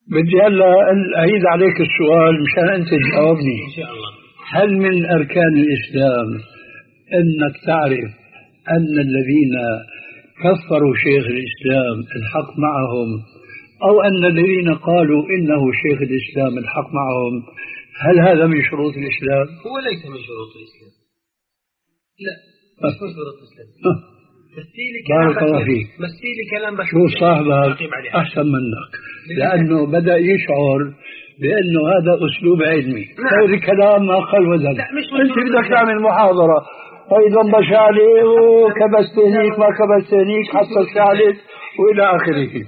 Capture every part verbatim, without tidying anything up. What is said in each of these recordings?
بدي هلا أعيد عليك السؤال مشان أنت تجاوبني إن شاء الله. هل من أركان الإسلام أنك تعرف أن الذين كفروا شيخ الإسلام الحق معهم، أو أن الذين قالوا إنه شيخ الإسلام الحق معهم؟ هل هذا من شروط الإسلام؟ هو ليس من شروط الإسلام، لا مش من شروط الإسلام. بارك الله فيك. مسيلي كلام بس شو صاحبك أحسن منك، لأنه بدأ يشعر بأنه هذا أسلوب علمي. خير الكلام ما قل وزن. أنت بدك تعمل محاضرة أيضا بشالي وكبستنيك ما كبستنيك حتى الثالث وإلى آخره.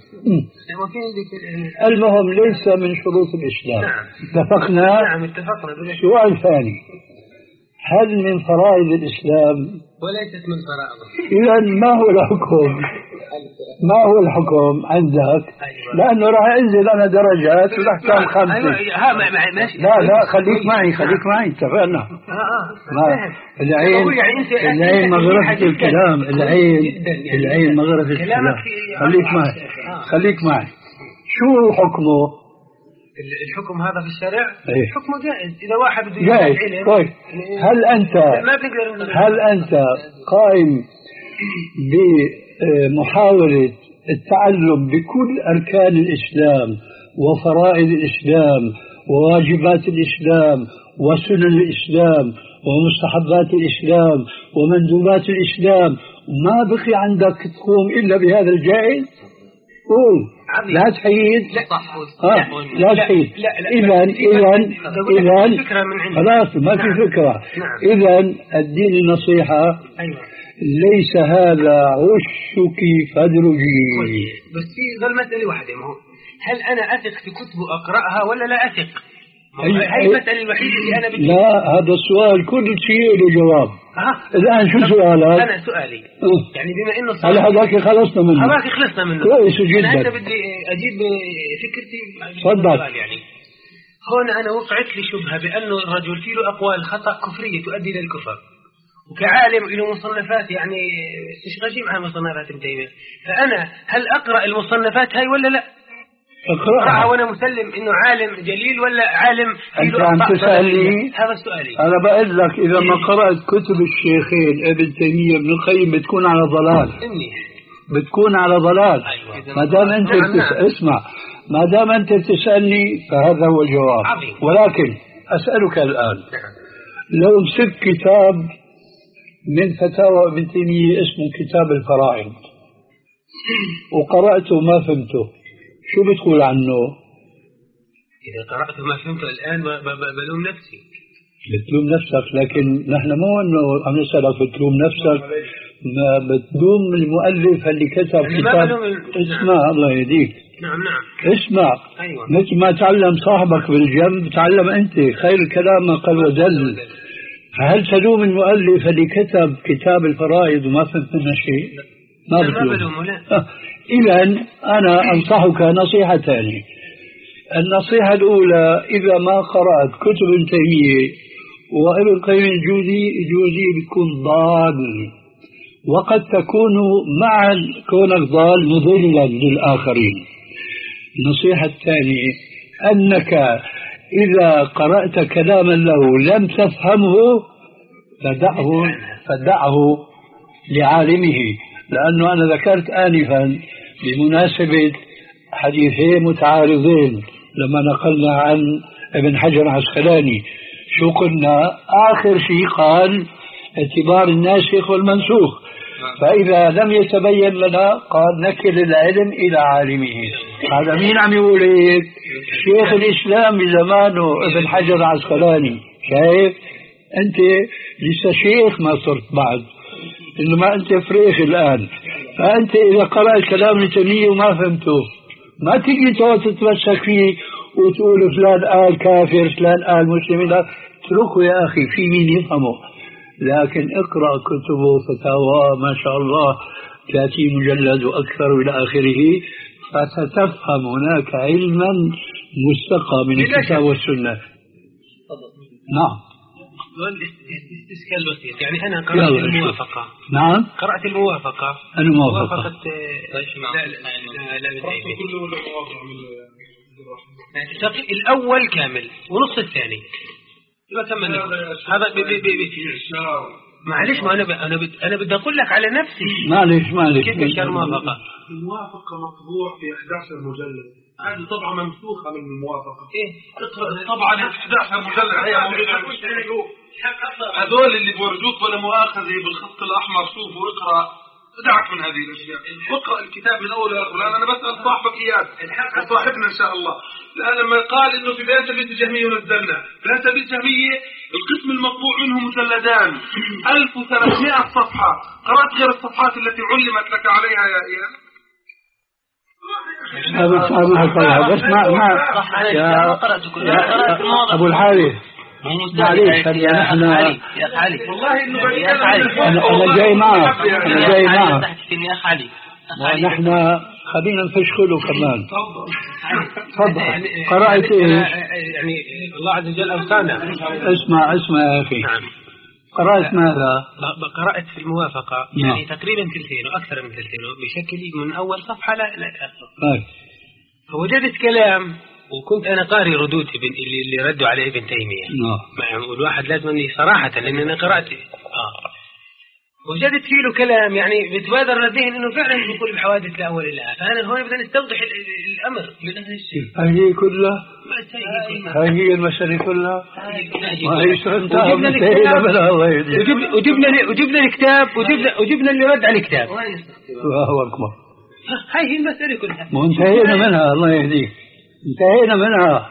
المهم ليس من شروط الإسلام. نعم. اتفقنا؟ نعم اتفقنا. سؤال ثاني، هل من فرائض الإسلام؟ وليست من فرائضه. إذا ما هو الحكم؟ ما هو الحكم عندك؟ أيوة. لأنه راح أنزل أنا درجات والأحكام خمسة. أيوة. ها ماشي. لا لا خليك معي خليك معي اتفقنا. آه. العين العين مغرفة الكلام، العين العين مغرفة الكلام. خليك معي خليك معي. شو حكمه؟ الحكم هذا في الشرع أيه؟ حكمه جائز إذا واحد بده جائز. طيب هل أنت هل أنت قائم بمحاولة التعلم بكل أركان الإسلام وفرائض الإسلام وواجبات الإسلام وسنن الإسلام ومستحبات الإسلام ومندوبات الإسلام، ما بقي عندك تقوم إلا بهذا الجائز؟ قول لا تحيد. لا لا تحيد. إذا إذا إذا خلاص ما في فكرة. إذا الدين النصيحة. ليس هذا عشك فادرجي. بس في ظل مسألة واحدة، ما هو هل أنا أثق في كتب أقرأها ولا لا أثق؟ هاي المسألة الوحيدة اللي أنا بدي. لا هذا السؤال كل شيء له جواب. أه. الآن شو سؤالك؟ أنا سؤالي أه. يعني بما إنه على هذاك خلصنا منه. هذاك خلصنا منه كويس جدا. أنا هسه بدي أجيب فكرتي. تفضل. يعني هون أنا وقعت لي شبهة بأنه الرجل فيه له أقوال خطأ كفرية تؤدي إلى الكفر، وكعالم له مصنفات يعني مش غشيم عن مصنفات ابن تيمية، فأنا هل أقرأ المصنفات هاي ولا لا؟ أقرأها وأنا مسلم إنه عالم جليل ولا عالم أنت عم تسألني؟ هذا سؤالي. أنا بقول لك إذا ما قرأت كتب الشيخين ابن تيمية ابن القيم بتكون على ضلال. بتكون على ضلال. أيوة. ما دام أنت نعم بتس... نعم. اسمع، ما دام أنت بتسألني فهذا هو الجواب. عظيم. ولكن أسألك الآن، لو مسك كتاب من فتاوى ابن تيمية اسمه كتاب الفرائض وقرأته ما فهمته، شو بتقول عنه؟ إذا قرأت ما فهمته الآن بلوم نفسي. بتلوم نفسك، لكن نحن مو إنه عم نسألك بتلوم نفسك، ما بتلوم المؤلف اللي كتب كتاب. اسمع الله يهديك. نعم نعم. اسمع. أيوة. مثل ما تعلم صاحبك بالجنب تعلم أنت، خير الكلام ما قل ودل. هل تلوم المؤلف اللي كتب كتاب الفرائض وما فهمت منه شيء؟ ما بتلوم. إذا أنا أنصحك نصيحتان. النصيحة الأولى، إذا ما قرأت كتب ابن تيمية وابن القيم الجوزي الجوزي بيكون ضال، وقد تكون مع كونك ضال مضلا للآخرين. النصيحة الثانية أنك إذا قرأت كلاما له لم تفهمه فدعه فدعه لعالمه، لأنه أنا ذكرت آنفا بمناسبة حديثين متعارضين لما نقلنا عن ابن حجر العسقلاني شو قلنا؟ آخر شيء قال اعتبار الناسخ والمنسوخ، فإذا لم يتبين لنا قال نكل العلم إلى عالمه. هذا مين عم يقول هيك؟ شيخ الإسلام بزمانه ابن حجر العسقلاني. شايف أنت لسه شيخ ما صرت بعد، إنما أنت فريخ الآن. فأنت إذا قرأت كلام ابن تيمية وما فهمته ما تيجي تتمسك فيه وتقول فلان قال كافر فلان قال مسلم. لا اتركه يا أخي في مين يفهمه، لكن اقرأ كتبه فتاوى ما شاء الله ثلاثين مجلد وأكثر إلى آخره، فستفهم هناك علما مستقى من الكتاب والسنة. نعم. استسكال بسيط، يعني أنا قرأت الموافقة. نعم. قرأت الموافقة. الموافقة. لا لا لا لا يعني الأول كامل ونص الثاني يبقى كمل هذا بي بي بي معلش ما أنا ب... أنا ب... أنا بدي أقول لك على نفسي معلش معلش كيف إشار موافقة الموافقة مطبوع في أحد عشر مجلد هذه طبعا منسوخة من الموافقة إيه اقرأ طبعا أحد عشر مجلد هي موجودة هذول اللي بورجوك ولا مؤاخذة بالخط الأحمر شوفوا اقرأ دعك من هذه الأشياء اقرأ الكتاب من أول لآخر لأن أنا بسأل صاحبك إياه صاحبنا إن شاء الله لأن لما قال إنه في بيان تبيت الجهمية ونزلنا بيان تبيت الجهمية القسم المطبوع منه مجلدان ألف وثلاثمائة صفحة قرأت غير الصفحات التي علمت لك عليها يا إياه بس ما ما يا أبو الحارث معليش نحن يا علي والله إنه أنا جاي معك أنا جاي معك يا علي ونحن خلينا نفشخله كمان تفضل قرأت إيه يعني الله عز وجل أوصانا اسمع اسمع يا أخي قرأت ماذا قرأت في الموافقة يعني تقريبا ثلثين وأكثر من ثلثين بشكل من أول صفحة لا لا فوجدت كلام وكنت أنا قاري ردود ابن اللي, اللي ردوا عليه ابن تيمية نعم والواحد لازم أني صراحة لأن أنا قرأت آه. وجدت فيه له كلام يعني بتبادر للذهن إنه فعلا يقول بحوادث لا أول لها فأنا هون بدنا نستوضح الأمر لهذا الشيء هي كلها هي المسألة كلها وهي انتهى منتهينا منها الله يهديك وجبنا وجبنا الكتاب وجبنا وجبنا اللي رد على الكتاب الله أكبر هاي هي المسألة كلها منتهينا منها الله يهديك انتهينا منها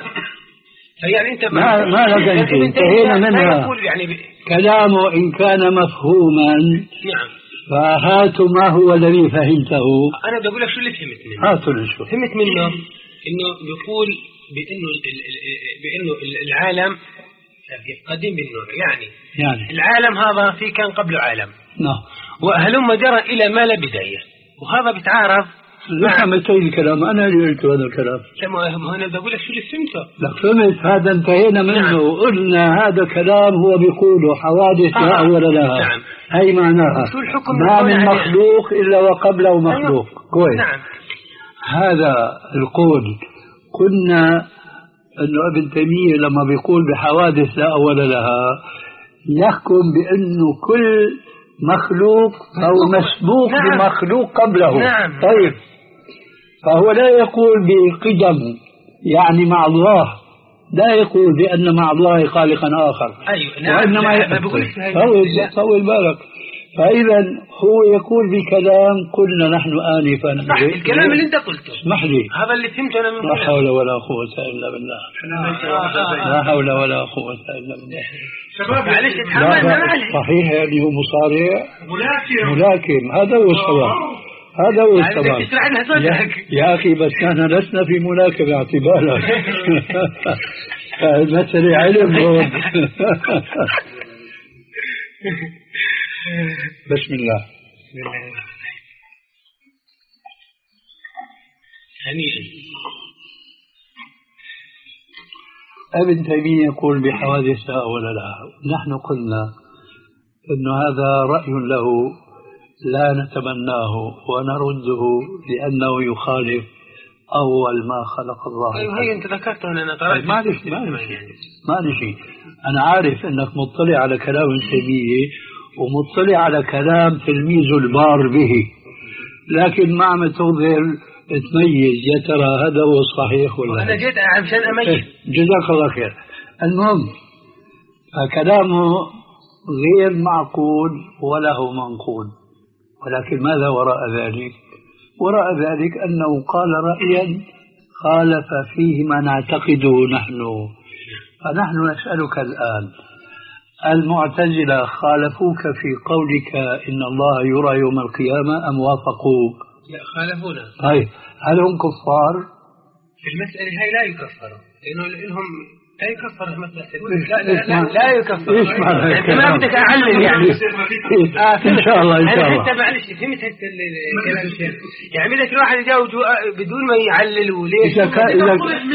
يعني انت ما ما لك انت انتهينا منها يعني ب... كلامه ان كان مفهوما نعم فهاتوا ما هو الذي فهمته انا بدي اقول لك شو اللي فهمت منه هاتوا لي شو فهمت منه انه بيقول بانه بانه العالم قديم بالنور يعني يعني العالم هذا في كان قبله عالم نعم وهلم جرى الى ما لا بدايه وهذا بيتعارض لحمت الكلام أنا اللي قلت هذا الكلام ما أنا بقول لك شو اللي فهمته لك فهمت هذا انتهينا منه نعم. قلنا هذا كلام هو بيقوله حوادث لا آه. أول لها نعم. هي معناها ما من مخلوق إلا وقبله مخلوق كويس نعم. هذا القول قلنا أنه ابن تيمية لما بيقول بحوادث لا أول لها يحكم بأنه كل مخلوق أو مسبوق نعم. بمخلوق قبله نعم. طيب فهو لا يقول بقدم يعني مع الله لا يقول بأن مع الله خالقا آخر أيوة. نعم. وإنما يقول طول, طول بالك فإذا هو يقول بكلام قلنا نحن آنفا صح الكلام اللي أنت قلته اسمح لي هذا اللي فهمته أنا من لا حول ولا قوة إلا بالله لا حول ولا قوة إلا بالله شباب معلش اتحملنا معلش صحيح يعني هو مصارع ملاكم ملاكم هذا هو الصواب هذا هو الصواب يا, يا أخي بس نحن لسنا في ملاكمة اعتبارا المسألة علم بسم الله هنيئا ابن تيمية يقول بحوادث لا أول لها نحن قلنا أن هذا رأي له لا نتمناه ونرده لأنه يخالف أول ما خلق الله أيوة هي أنت ذكرت أن أنا قرأت ما ليش ما ليش أنا عارف أنك مطلع على كلام ابن تيمية ومطلع على كلام تلميذه البار به لكن ما عم تظهر تميز يا ترى هذا هو الصحيح ولا أنا جيت عشان أميز جزاك الله خير المهم كلامه غير معقول وله منقول ولكن ماذا وراء ذلك وراء ذلك أنه قال رأيا خالف فيه ما نعتقده نحن فنحن نسألك الآن المعتزلة خالفوك في قولك إن الله يرى يوم القيامة أم وافقوك لا خالفونا طيب هل هم كفار في المسألة هاي لا يكفروا لأنه لهم لا يكفر لا لا لا, لا يكفر ايش معنى انت ما بدك اعلم يعني آه ان شاء الله ان شاء الله انت معلش فهمت الكلام الشيخ يعني بدك الواحد يجاوب بدون ما يعلل وليش اذا كان اذا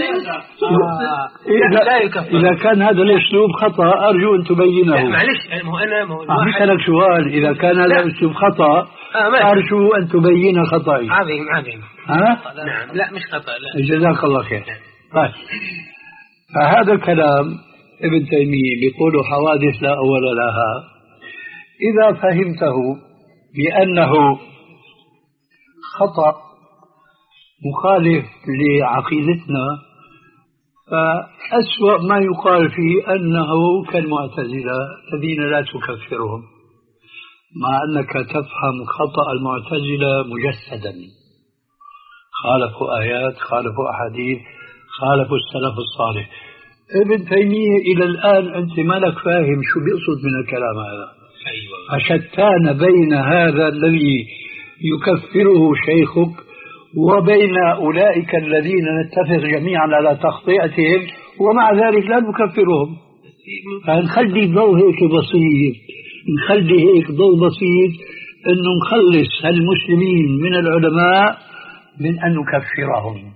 لا, لا يكفر اذا كان هذا الاسلوب خطا ارجو ان تبينه معلش مو انا مو اسالك سؤال اذا كان هذا الاسلوب خطا ارجو ان تبين خطأي عظيم عظيم ها نعم لا مش خطا لا جزاك الله خير طيب، فهذا الكلام ابن تيمية بيقول حوادث لا أول لها. إذا فهمته بأنه خطأ مخالف لعقيدتنا، فأسوأ ما يقال فيه أنه كالمعتزلة الذين لا تكفرهم، مع أنك تفهم خطأ المعتزلة مجسدا، خالفوا آيات، خالفوا أحاديث، خالفوا السلف الصالح. ابن تيمية إلى الآن أنت ما لك فاهم شو بيقصد من الكلام هذا. فشتان بين هذا الذي يكفره شيخك وبين أولئك الذين نتفق جميعا على تخطئتهم ومع ذلك لا نكفرهم. فنخلي ضوء هيك بسيط، نخلي هيك ضوء بسيط أنه نخلص المسلمين من العلماء من أن نكفرهم.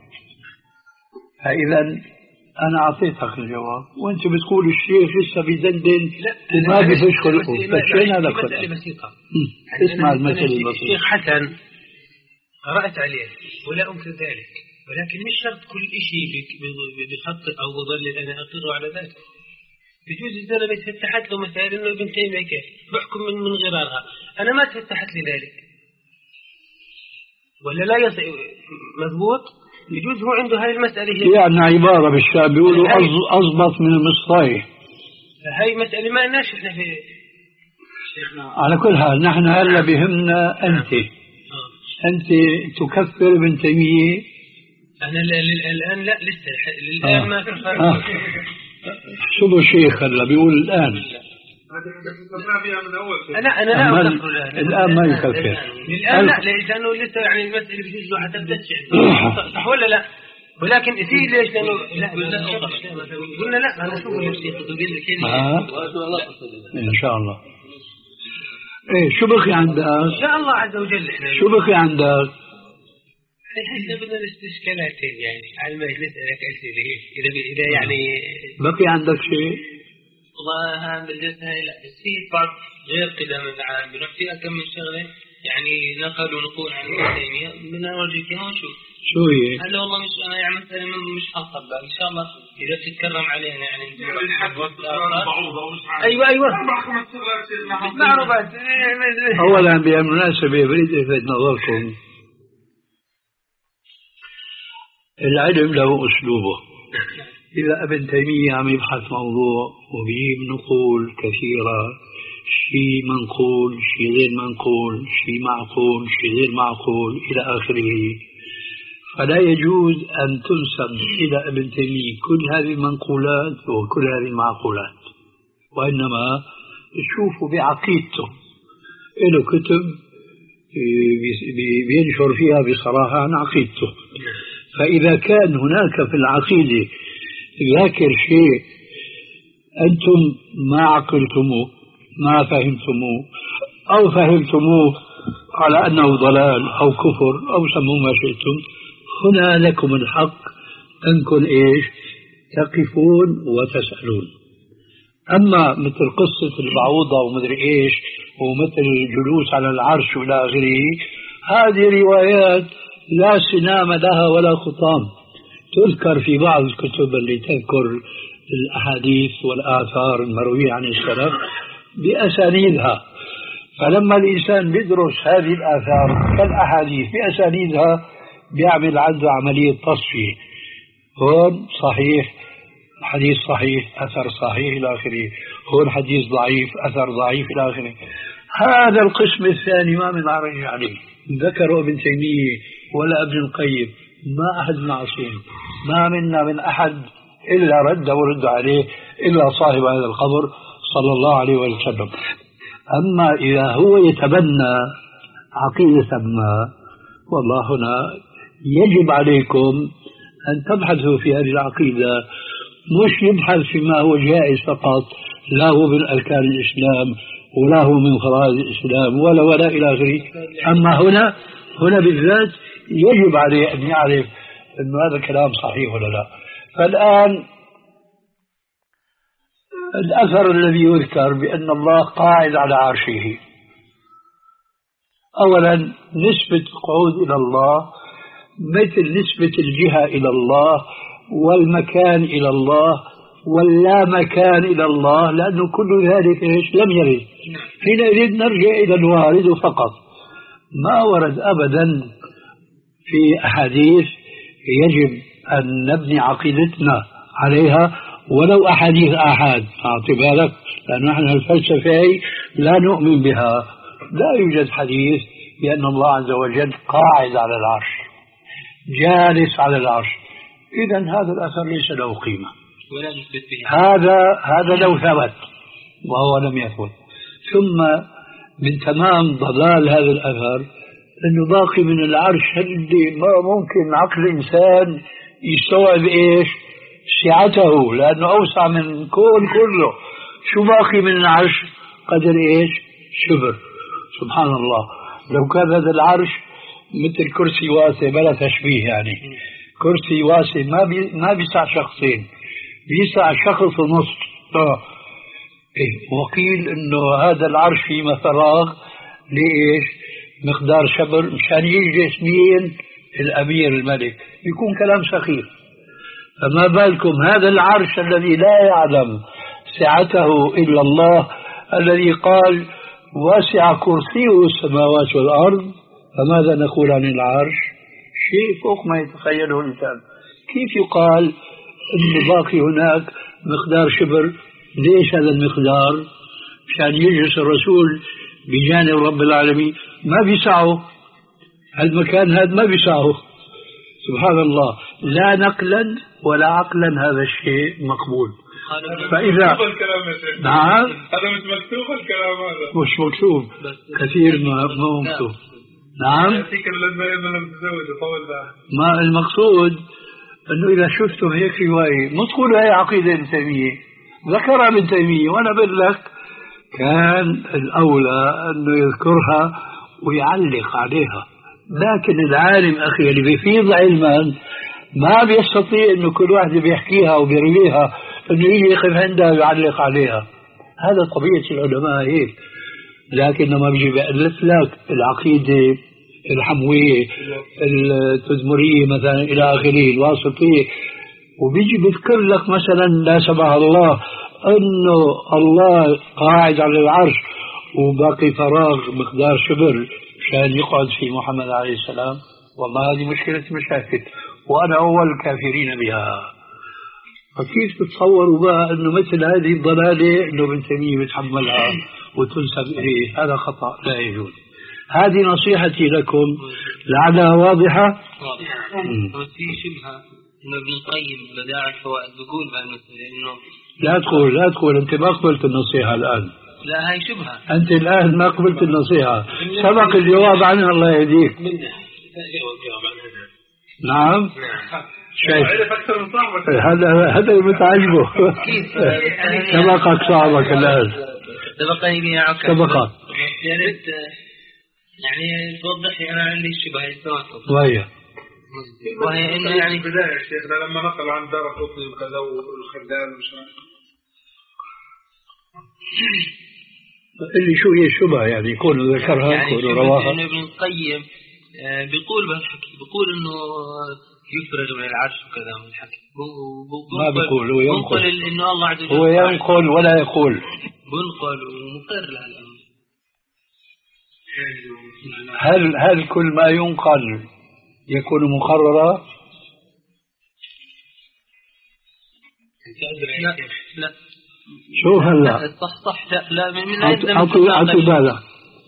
فإذا أنا أعطيتك الجواب وأنت بتقول الشيخ لسه بيدندن وما بيفش خلقه. فشينا لك مسألة بسيطة. اسمع المسألة البسيطة. الشيخ حسن قرأت عليه ولا أنكر ذلك، ولكن مش شرط كل شيء بخطئ أو بضلل أنا أقر على ذلك. بجوز إذا أنا بتفتحت له مسائل إنه ابن تيمية كيف بحكم من من غرارها، أنا ما تفتحت لي ذلك ولا لا يص مضبوط. بجوز هو عنده هاي المسألة هي يعني عبارة بالشعب بيقولوا أضبط من المصطاي. هاي مسألة ما لناش إحنا في. على كل حال نحن هلا بهمنا أنت أنت تكفر ابن تيمية. أنا الآن لا لسه الآن آه. ما في فرق. آه. شو الشيخ هلا بيقول الآن أنا أنا لا أكفر الآن. الآن ما يكفر الآن لا، لأنه لسه يعني المسألة بجوز له حتى تدش صح ولا لا؟ ولكن في ليش لأنه لا قلنا لا أنا شو نفسي إن شاء الله. إيه شو بقي عندك؟ إن شاء الله عز وجل إحنا شو بقي عندك؟ إحنا بدنا الاستشكالاتين يعني على المجلس لك أسئلة إذا إذا يعني بقي عندك شيء؟ والله هذا بالجلسة لا بس في بعض غير كذا من العالم بنروح فيها كم من شغلة يعني نقل ونقول عن ابن تيمية من أرجو فيها وشو شو هي؟ هلا والله مش أنا يعني مثلا مش حاطة بقى إن شاء الله إذا تتكرم علينا يعني أيوة أيوة معروفات. أولا بالمناسبة بريد ألفت نظركم، العلم له أسلوبه. إذا ابن تيمية عم يبحث موضوع وبيجيب نقول كثيرة، شيء منقول شيء غير منقول شيء معقول شيء غير معقول إلى آخره، فلا يجوز أن تنسب إلى ابن تيمية كل هذه المنقولات وكل هذه المعقولات، وإنما تشوفوا بعقيدته. له كتب بينشر فيها بصراحة عن عقيدته. فإذا كان هناك في العقيدة ذاكر شيء أنتم ما عقلتموه ما فهمتموه أو فهمتموه على أنه ضلال أو كفر أو سموه ما شئتم، هنا لكم الحق أنكم إيش تقفون وتسألون. أما مثل قصة البعوضة ومدري إيش ومثل الجلوس على العرش وإلى آخره، هذه روايات لا سنام لها ولا خطام، تذكر في بعض الكتب اللي تذكر الأحاديث والآثار المروية عن السلف بأسانيدها. فلما الإنسان بيدرس هذه الآثار كالأحاديث بأسانيدها بيعمل عنده عملية تصفية، هون صحيح حديث صحيح أثر صحيح إلى آخره، هون حديث ضعيف أثر ضعيف إلى آخره. هذا القسم الثاني ما من عرج عليه، ذكروا ابن تيمية ولا ابن القيم، ما أحد معصوم، ما منا من أحد إلا رد ورد عليه إلا صاحب هذا القبر صلى الله عليه وسلم. أما إذا هو يتبنى عقيدة ما، والله هنا يجب عليكم أن تبحثوا في هذه العقيدة، مش يبحث فيما هو جائز فقط، لا هو من أركان الإسلام ولا هو من فرائض الإسلام ولا ولا إلى آخره. أما هنا هنا بالذات يجب عليه أن يعرف أن هذا الكلام صحيح ولا لا. فالآن الأثر الذي يذكر بأن الله قاعد على عرشه، أولا نسبة القعود إلى الله مثل نسبة الجهة إلى الله والمكان إلى الله واللا مكان إلى الله، لأنه كل ذلك إيش لم يرد. حينئذ نرجع إلى الوارد فقط. ما ورد أبدا في أحاديث يجب أن نبني عقيدتنا عليها ولو أحاديث آحاد. أعطي بالك، لأن نحن الفلسفة لا نؤمن بها. لا يوجد حديث بأن الله عز وجل قاعد على العرش جالس على العرش، إذا هذا الأثر ليس له قيمة. ولا نثبت به. هذا هذا لو ثبت وهو لم يثبت. ثم من تمام ضلال هذا الأثر أنه باقي من العرش اللي ما ممكن عقل الإنسان يستوعب إيش سعته، لأنه أوسع من الكون كله. شو باقي من العرش؟ قدر إيش؟ شبر. سبحان الله، لو كان هذا العرش مثل كرسي واسع، بلا تشبيه يعني، كرسي واسع ما بي ما بيسع شخصين، بيسع شخص ونص. إيه، وقيل إنه هذا العرش فيه فراغ لإيش؟ مقدار شبر، مشان يجلس مين؟ الأمير الملك. يكون كلام سخيف. فما بالكم هذا العرش الذي لا يعلم سعته إلا الله، الذي قال واسع كرسيه السماوات والأرض، فماذا نقول عن العرش؟ شيء فوق ما يتخيله الإنسان. كيف يقال أن باقي هناك مقدار شبر؟ ليش هذا المقدار؟ مشان يجلس الرسول بجانب رب العالمين، ما بيسعه المكان هذا، ما بيسعه. سبحان الله، لا نقلا ولا عقلا هذا الشيء مقبول. فإذا نعم هذا مش مكتوب الكلام هذا، مش مكتوب كثير ما مو مكتوب. نعم ما المقصود أنه إذا شفتم هيك رواية ما تقولوا هي عقيدة ابن تيمية، ذكرها ابن تيمية، وأنا بقول لك كان الأولى أنه يذكرها ويعلق عليها. لكن العالم أخي اللي بيفيض علما ما بيستطيع أنه كل واحد بيحكيها وبيرويها أنه يجي يقف عندها ويعلق عليها. هذا طبيعة العلماء هيك. لكن لما بيجي بيألف لك العقيدة الحموية التدمرية مثلا إلى آخره الواسطية، وبيجي بيذكر لك مثلا لا سمح الله أنه الله قاعد على العرش وباقي فراغ مقدار شبر مشان يقعد في محمد عليه السلام، والله هذه مشكلة مشاكل، وأنا أول الكافرين بها. فكيف تتصوروا بقى أنه مثل هذه الضلالة أنه ابن تيمية بيتحملها وتنسب إليه؟ هذا خطأ لا يجوز. هذه نصيحتي لكم لعلها واضحة. واضحة. في شبهة إنه ابن القيم بداع الفوائد بيقول بهالمسألة إنه لا تقول لا تقول أنت ما قبلت النصيحة الآن. لا هاي شبهة. أنت الآن ما قبلت النصيحة، سبق الجواب عنها الله يهديك. منه جواب عنها. نعم. شايف هذا هذا اللي متعجبه. سبقك صعبك الآن. سبقني يا عكا. سبقك. يعني توضح لي أنا عندي الشبهة التناقض. وهي وهي إنه يعني بداية شيخنا لما نقل عن دار قطني وكذا والخلال وش اللي شو هي الشبهة يعني يكون ذكرها يعني يكون رواها. إنه ابن القيم بيقول بهالحكي، بيقول إنه يفرج من العرش وكذا من الحكي. ما بيقول، هو ينقل. إنه الله عز وجل هو ينقل ولا يقول. بنقل ومقر لها الأمر. هل هل كل ما ينقل يكون مقررا؟ لا لا. شو هلا؟ صح صح لا لا من أعطي أعطي بالك.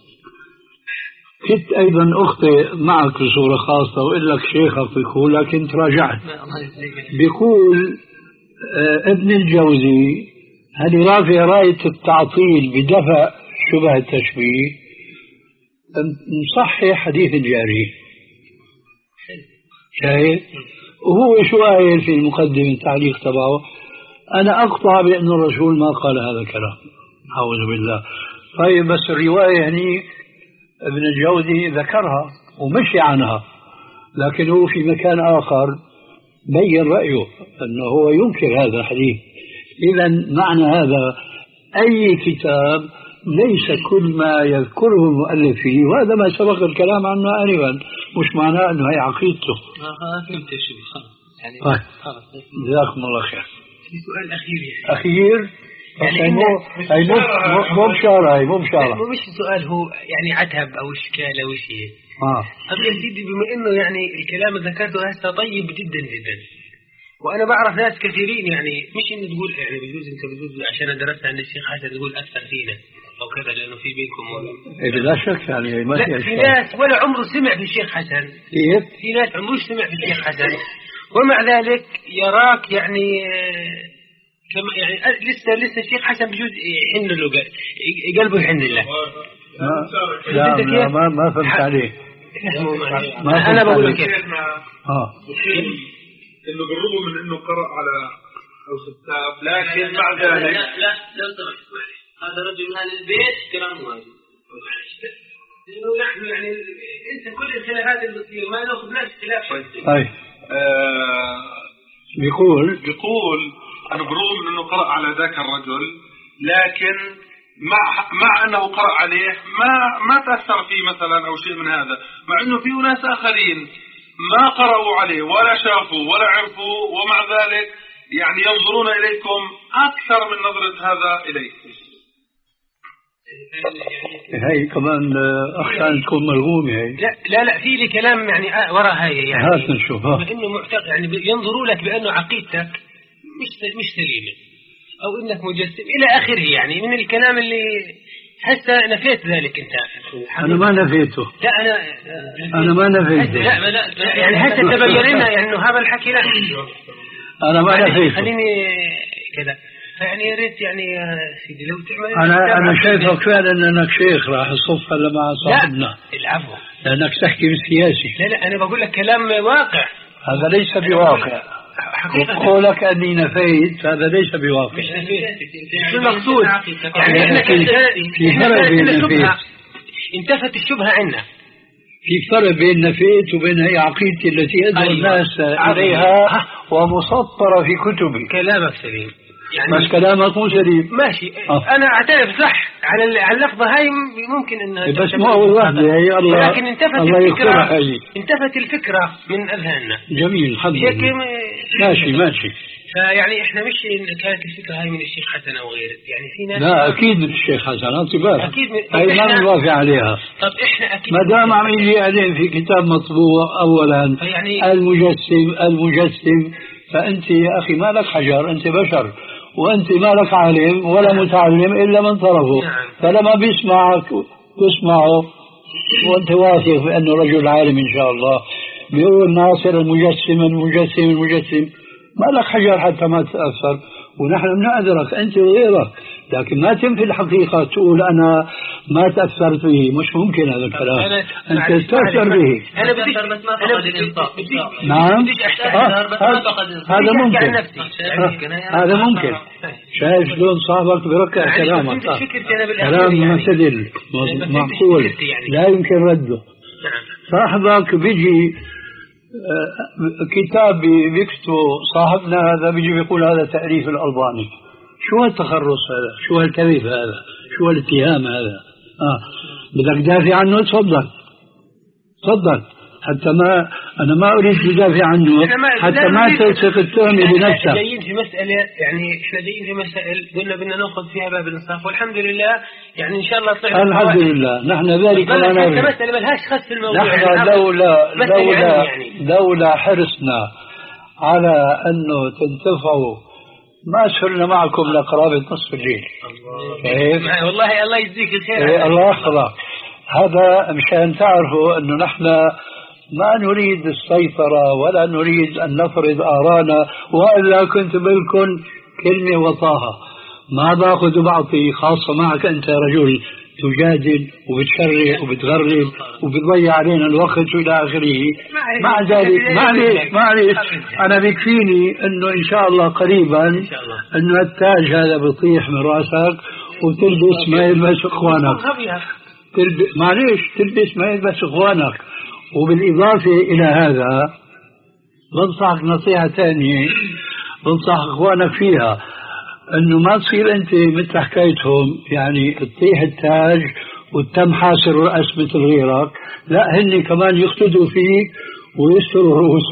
كنت أيضا أخطئ معك بصورة خاصة وإقول لك شيخك بيقول، لكن تراجعت. بيقول آه ابن الجوزي هل رافع راية التعطيل بدفع شبه التشبيه، نصحح حديث الجاري. شايف؟ وهو شو قايل في المقدمة التعليق تبعه؟ أنا أقطع بأن الرسول ما قال هذا الكلام، أعوذ بالله. طيب بس الرواية هني ابن الجوزي ذكرها ومشي عنها، لكن هو في مكان آخر بين رأيه أنه هو ينكر هذا الحديث. إذا معنى هذا أي كتاب ليس كل ما يذكره المؤلف فيه، وهذا ما سبق الكلام عنه آنفا، مش معناه أنه هي عقيدته. يعني جزاكم الله خير. في سؤال أخير يعني. أخير يعني مو هي مو مو بشارة هي مو بشارة مو مش سؤال هو يعني عتب أو إشكال أو شيء. آه. طب يا سيدي بما إنه يعني الكلام اللي ذكرته هسه طيب جدا جدا، وأنا بعرف ناس كثيرين يعني مش إنه تقول يعني بجوز أنت بجوز عشان درست عند الشيخ حسن تقول أكثر فينا أو كذا لأنه في بينكم إيه لا شك يعني ما لا في ناس ولا عمره سمع في الشيخ حسن. كيف؟ في ناس عمره سمع في الشيخ حسن ومع ذلك يراك يعني كما يعني لسه لسه الشيخ حسن بجوز يحن له قلبه يحن له. لا لا ما ما فهمت عليه. ما أنا بقول لك كيف. آه. إنه بالرغم من إنه قرأ على الكتاب لكن مع ذلك لا لا لا هذا رجل من أهل البيت كلام واجب. لأنه نحن يعني أنت كل الخلافات اللي تصير ما نأخذ نفس خلاف. طيب. آه بيقول بيقول أنه بالرغم من إنه قرأ على ذاك الرجل لكن مع مع أنه قرأ عليه ما ما تأثر فيه مثلا أو شيء من هذا، مع إنه في ناس آخرين ما قرأوا عليه ولا شافوا ولا عرفوا ومع ذلك يعني ينظرون إليكم أكثر من نظرة هذا إليكم. هاي كمان أخشى تكون ملغومة هاي. لا لا لا في لي كلام يعني آه وراء هاي يعني. هات نشوفها. إنه معتقد يعني ينظروا لك بأنه عقيدتك مش مش سليمة أو إنك مجسم إلى آخره يعني من الكلام اللي هسه نفيت ذلك أنت. أنا ما نفيته. لا أنا أنا ما نفيته. لا لا يعني هسه تبين لنا يعني إنه هذا الحكي لا. أنا ما نفيته. خليني كذا يعني يا ريت يعني يا سيدي لو تعمل. أنا أنا شايفك فعلا أنك شيخ راح الصف هلا مع صاحبنا. العفو. لأنك تحكي بالسياسي. لا لا أنا بقول لك كلام واقع. هذا ليس بواقع. قولك أني نفيت هذا ليس بواقع. مش نفيت. شو المقصود؟ يعني إحنا في فرق بين نفيت. انتفت الشبهة عنا. في فرق بين نفيت وبين هي عقيدتي التي أدعو أيوة. الناس إليها ومسطرة في كتبي. كلامك سليم. يعني بس كلامك مو سليم. ماشي آه. أنا أعترف صح على على اللفظة هاي ممكن إنها بس مو أول واحدة هي الله. لكن انتفت الله الفكرة انتفت الفكرة من أذهاننا. جميل حظ. ماشي ماشي. فيعني إحنا مش كانت الفكرة هاي من الشيخ حسن أو غيره يعني في ناس. لا أكيد من الشيخ حسن اعتبار. أكيد من. هاي ما بنوافق عليها. طب إحنا أكيد. ما دام عم يجي عليه في كتاب مطبوع أولا يعني المجسم المجسم فأنت يا أخي ما لك حجر أنت بشر. وأنت ما لك عالم ولا متعلم إلا من طرفه. نعم. فلما بيسمعك تسمعه وأنت واثق بأنه رجل عالم إن شاء الله بيقول ناصر المجسم المجسم المجسم ما لك حجر حتى ما تتأثر. ونحن بنعذرك أنت وغيرك لكن ما تنفي الحقيقة تقول أنا ما تأثرت به. مش ممكن هذا الكلام. أنت تتأثر به. أنا بديش بس ما فقد الإنصاف. نعم هذا ممكن. هذا ممكن. شايف شلون صاحبك بركع كلامك كلام مستدل معقول لا يمكن رده. صاحبك بيجي كتاب بيكتبه صاحبنا هذا بيجي بيقول هذا تأليف الألباني. شو هالتخرص هذا؟ شو هالكذب هذا؟ شو هالاتهام هذا؟ آه بدك تدافع عنه تفضل تفضل حتى ما أنا ما أريد تدافع عنه حتى ما تلصق التهمة بنفسك. جايين في مسألة يعني إحنا جايين في مسائل قلنا بدنا نأخذ فيها باب الإنصاف والحمد لله يعني إن شاء الله طلعنا. الحمد لله نحن ذلك ما نريد. مسألة ملهاش خص في الموضوع. نحن لولا لولا لولا حرصنا على أنه تنتفعوا ما سرنا معكم لقرابة نصف الليل. الله والله الله يجزيك الخير. إيه الله يحفظك. هذا مشان تعرفوا أنه نحن ما نريد السيطرة ولا نريد أن نفرض آرانا وإلا كنت بالكم كلمة وطاها ما باخذ وبعطي خاصة معك أنت رجل تجادل وبتشرع وبتغرب وبتضيع علينا الوقت وإلى آخره. مع ذلك معليش معليش أنا بكفيني أنه إن شاء الله قريبا أنه التاج هذا بيطيح من رأسك وتلبس ما يلبس إخوانك. تلبس معليش تلبس ما يلبس إخوانك. وبالإضافة إلى هذا بنصحك نصيحة ثانية بنصح إخوانك فيها أنه ما تصير أنت مثل حكايتهم يعني تطيح التاج وتم حاسر رأس مثل غيرك. لا هن كمان يقتدوا فيك ويستروا رؤوسهم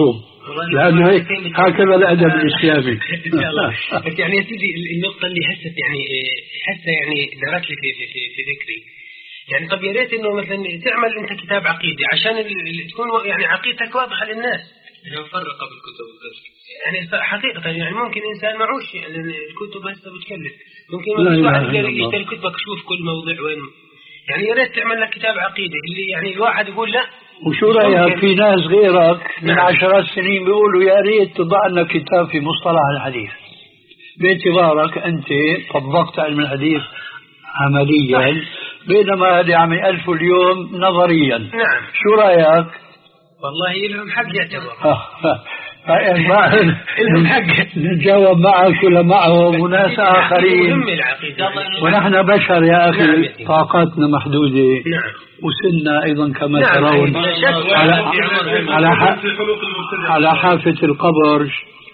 لأنه هيك هكذا الأدب الإسلامي. إن شاء الله. بس يعني يا سيدي النقطة اللي حست يعني حاسة يعني درت لي في في في, في ذكري يعني طب يا ريت إنه مثلا تعمل أنت كتاب عقيدة عشان تكون يعني عقيدتك واضحة للناس. يعني مفرقة بالكتب يعني حقيقة يعني ممكن إنسان معوش يعني الكتب هسه بتكلف ممكن واحد يشتري كتبك شوف كل موضوع وين يعني يا ريت تعمل لك كتاب عقيدة اللي يعني الواحد يقول لا. وشو رأيك في ناس غيرك من نعم. عشرات سنين بيقولوا يا ريت تضع لنا كتاب في مصطلح الحديث باعتبارك أنت طبقت علم الحديث عمليا بينما هذه عم ألف اليوم نظريا. نعم. شو رأيك؟ والله لهم حق يعتبر. لهم حق نتجاوب معك ولا معهم وناس آخرين ونحن بشر يا أخي. نعم. طاقاتنا محدودة. نعم. وسنة أيضا كما نعم. ترون على على على حافة القبر.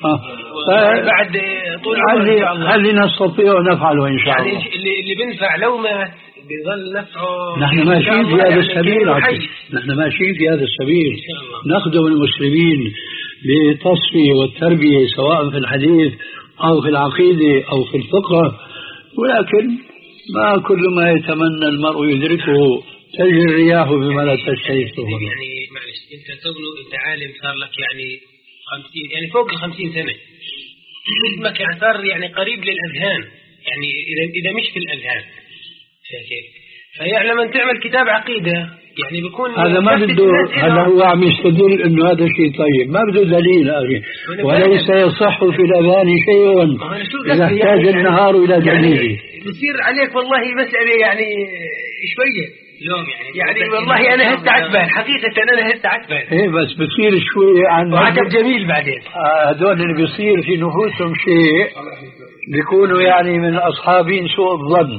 بعد طول هل نستطيع نفعله إن شاء الله. يعني اللي بينفع لو ما بيظل نفعه. نحن ماشيين في هذا السبيل. نحن ماشيين في هذا السبيل نخدم المسلمين بالتصفية والتربية سواء في الحديث أو في العقيدة أو في الفقه ولكن ما كل ما يتمنى المرء يدركه تجري الرياح بما لا تشتهي السفن. يعني معلش انت تبنو انت عالم صار لك يعني خمسين يعني فوق الخمسين سنة اسمك يعني صار يعني قريب للأذهان يعني إذا إذا مش في الأذهان كيف فيعني لما تعمل كتاب عقيدة يعني بيكون هذا ما بده هذا هو عم يستدل انه هذا شيء طيب ما بده دليل أخي وليس يصح في الأذهان شيء إذا احتاج النهار إلى دليل. بصير عليك والله مسألة يعني شوية اليوم يعني يعني والله أنا هسه عتبان حقيقة أنا هسه عتبان. إيه بس بصير شوية عن وعجب جميل بعدين. هذول اللي بيصير في نفوسهم شيء بيكونوا يعني من أصحابين سوء الظن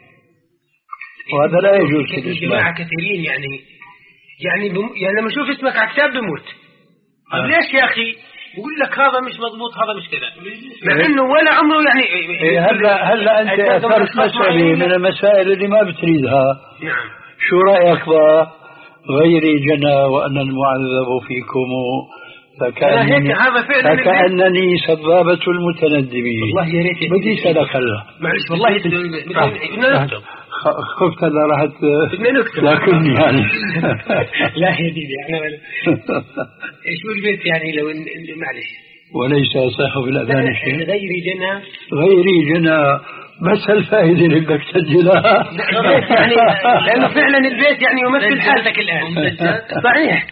وهذا لا يجوز في الإسلام. جماعة كثيرين يعني يعني بم... يعني لما أشوف اسمك على كتاب بموت. طيب ليش يا أخي؟ بقول لك هذا مش مضبوط هذا مش كذا مع إنه ولا عمره يعني. إيه هلا هلا أنت أثرت مسألة من المسائل اللي ما بتريدها. نعم. شو رأيك بقى غيري جنى وأنا المعذب فيكم فكأنني, فكأنني سبابة المتندمين. والله يا ريت بدي سألك هلا معلش والله بدنا نكتب خفت هلا راحت بدنا نكتب لكن يعني لا يا ديدي احنا ايش البيت يعني لو معلش وليس يصح في الأذان شيء. غيري جنى غيري جنى بس الفائدة اللي بدك تسجلها يعني لأنه فعلا البيت يعني يمثل حالتك الآن. صحيح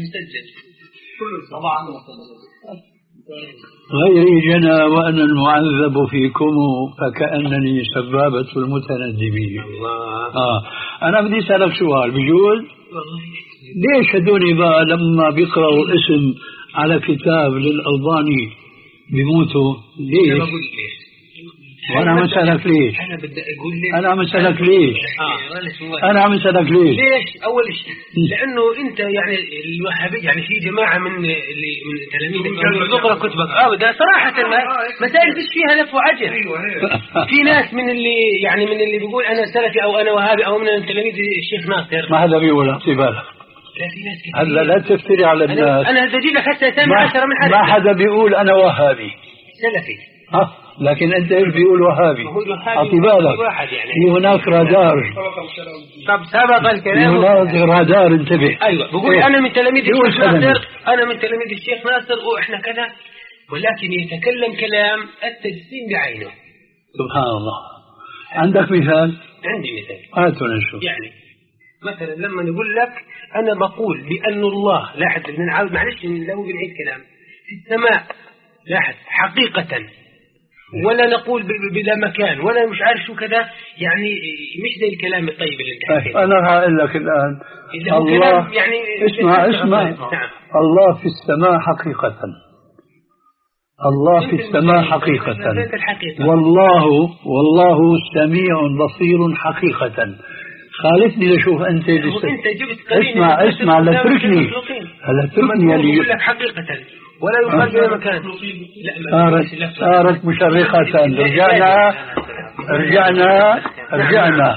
غيري جنى وأنا المعذب فيكم فكأنني سبابة المتندمين. آه. أنا بدي أسألك سؤال بجوز ليش هدوني بقى لما بيقرأوا اسم على كتاب للألباني بيموتوا ليش؟ وانا عم اسالك ليش انا بدي اقول لك انا عم اسالك ليش آه. انا عم اسالك ليش ليش اول شيء لانه انت يعني الوهابي يعني في جماعه من اللي من تلاميذك بيقرا كتبك اه ده صراحه مسائل فيش فيها لف وعجل. في ناس من اللي يعني من اللي بيقول انا سلفي او انا وهابي او من تلاميذ الشيخ ناصر ما هذا بيقول اعتبارك هلا لا تفتري على الناس. انا بدي اجيب لك حتى اسامي عشرة من حد ما حدا بيقول انا وهابي سلفي ها لكن انت بيقول وهابي اعتبارك يعني في هناك رادار. طب سبق الكلام هناك رادار انتبه. ايوه بقول إيه؟ انا من تلاميذ الشيخ ناصر انا من تلاميذ الشيخ ناصر واحنا كذا ولكن يتكلم كلام التجسيم بعينه. سبحان الله. عندك مثال؟ عندي مثال هاتوا نشوف. يعني مثلا لما نقول لك انا بقول بان الله لاحظ بنعاود معلش لو بنعيد كلام في السماء لاحظ حقيقة ولا نقول بلا مكان ولا مش عارف شو كذا يعني مش زي الكلام الطيب اللي انت حكيته. انا هقول لك الان الله يعني اسمع اسمع نعم. الله في السماء حقيقة الله في السماء حقيقة والله والله سميع بصير حقيقة. خالفني لشوف انت لسه اسمع اسمع لا تركني هلا تركني اللي يقول لك حقيقة ولا يقال بلا مكان. صارت صارت مشرقة. رجعنا رجعنا رجعنا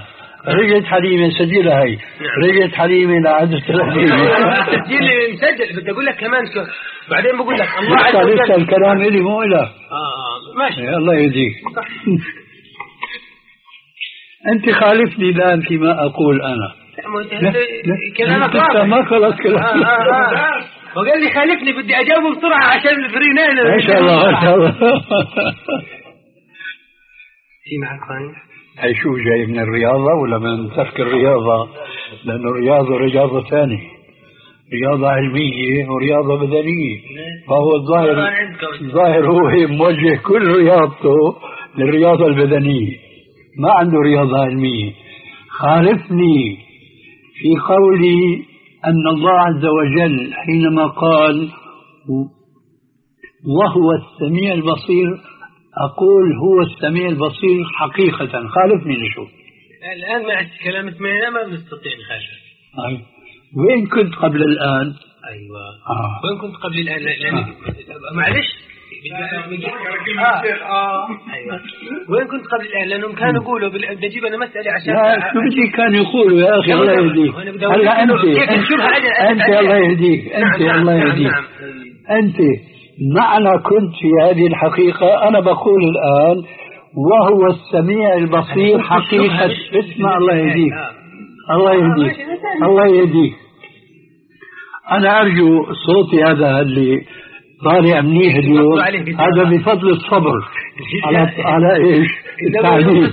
رجعت حليمة سجلها هي. رجعت حليمة لعدد حليمة. تسجيل مسجل. بدي أقول لك كمان شو بعدين بقول لك الله عز وجل. لسه الكلام إلي مو إله. آه ماشي. الله يهديك. أنت خالفني الآن فيما أقول أنا. كلامك ما خلص كلام. وقال لي خالفني بدي أجاوبه بسرعة عشان الفرينين. ما شاء الله ما شاء الله. في معك ثاني؟ هي شو جاي من الرياضة ولا من ترك الرياضة؟ لأنه الرياضة رياضة ثانية، رياضة علمية ورياضة بدنية. فهو الظاهر الظاهر هو موجه كل رياضته للرياضة البدنية، ما عنده رياضة علمية. خالفني في قولي أن الله عز وجل حينما قال وهو السميع البصير أقول هو السميع البصير حقيقة. خالفني لشو؟ الآن مع كلام اسمعنا ما بنستطيع نخالف. أي. وين كنت قبل الآن؟ أيوة. آه. وين كنت قبل الآن؟ لأن آه. معلش آه. آه. أيوة. وين كنت قبل الآن؟ لأنهم كانوا يقولوا بدي أجيب أنا مسألة عشان لا شو بدي كانوا يقولوا يا أخي الله يهديك. هلا أنت أنت الله يهديك أنت الله يهديك أنت معنى كنت في هذه الحقيقة. أنا بقول الآن وهو السميع البصير حقيقة. اسمع الله يهديك الله يهديك الله يهديك. أنا أرجو صوتي هذا اللي طالع منيح اليوم هذا بفضل الصبر على على إيش التعليم.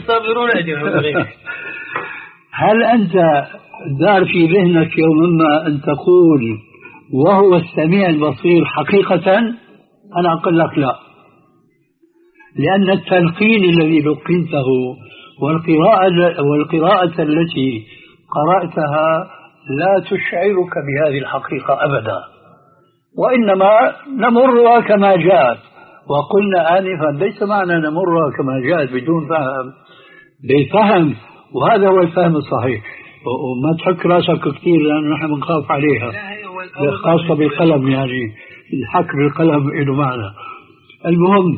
هل أنت دار في ذهنك يوم ما أن تقول وهو السميع البصير حقيقة؟ أنا أقول لك لا، لأن التلقين الذي لقنته والقراءة والقراءة التي قرأتها لا تشعرك بهذه الحقيقة أبدا، وإنما نمرها كما جاءت. وقلنا آنفا ليس معنى نمرها كما جاءت بدون فهم، بفهم، وهذا هو الفهم الصحيح. وما تحك راسك كثير لأنه نحن بنخاف عليها، خاصة بالقلم، يعني الحك بالقلم له معنى. المهم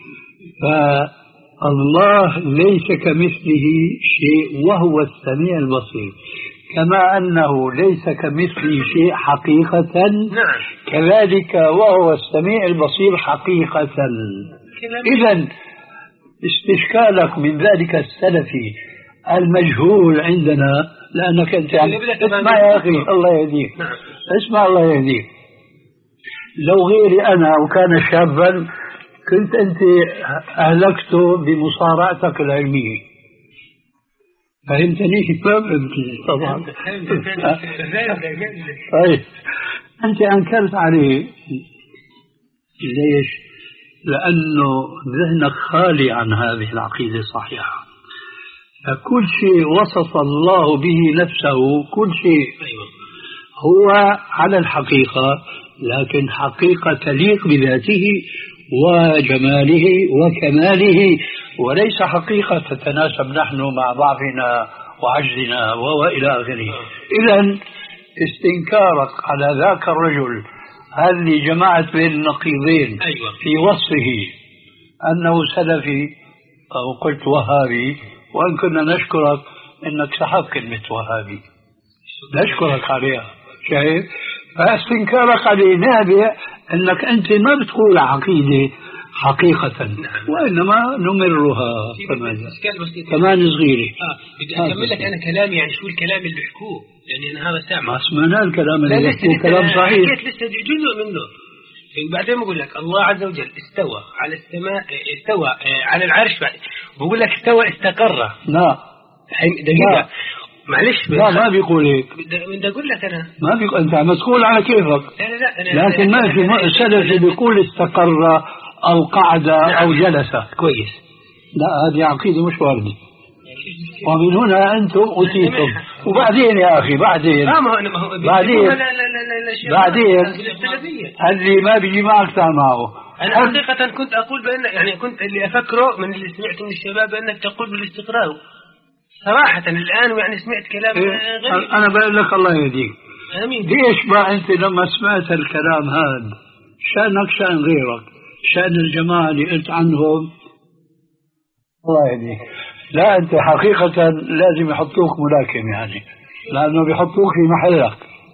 فالله ليس كمثله شيء وهو السميع البصير، كما أنه ليس كمثله شيء حقيقة كذلك وهو السميع البصير حقيقة. إذن استشكالك من ذلك السلفي المجهول عندنا لأنك أنت اسمع يا أخي الله يهديك اسمع الله يهديك. لو غيري أنا وكان شابا كنت أنت أهلكته بمصارعتك العلمية. فهمتني؟ ما فهمتني طبعا. طيب أنت أنكرت عليه ليش؟ لأنه ذهنك خالي عن هذه العقيدة الصحيحة. فكل شيء وصف الله به نفسه كل شيء هو على الحقيقة، لكن حقيقة تليق بذاته وجماله وكماله، وليس حقيقة تتناسب نحن مع ضعفنا وعجزنا وإلى آخره. إذن استنكارك على ذاك الرجل هذه جماعة بين النقيضين في وصفه أنه سلفي أو قلت وهابي، وإن كنا نشكرك أنك سحبت كلمة وهابي، نشكرك عليها. شايف؟ فاستنكارك عليه نابع أنك أنت ما بتقول عقيدة حقيقة، وإنما نمرها كمان صغيرة. آه. بدي أكمل لك أنا كلامي، يعني شو الكلام اللي بيحكوه، يعني أنا هذا سامع ما سمعنا الكلام اللي بيحكوه كلام صحيح. حكيت لسه جزء منه. بعدين بقول لك الله عز وجل استوى على السماء، استوى على العرش، بقول لك استوى استقر. لا دقيقة معلش لا ما بيقول هيك. بدي أقول لك أنا ما بيقول، أنت مسؤول على كيفك. لا لا أنا لكن ما في سلف بيقول استقر أو قعد أو جلس. كويس. لا هذه عقيدة مش واردة، ومن هنا أنتم أتيتم. وبعدين يا أخي بعدين بعدين بعدين اللي ما بيجي معك معه. أنا حقيقة كنت أقول بأن، يعني كنت اللي أفكره من اللي سمعت من الشباب أنك تقول بالاستقرار صراحة الآن، يعني سمعت كلام غريب. أنا بقول لك الله يهديك. آمين. ليش ما أنت لما سمعت الكلام هذا شأنك شأن غيرك، شأن الجماعة اللي قلت عنهم الله يهديك لا أنت حقيقة لازم يحطوك ملاكم يعني، لأنه بيحطوك في محلك.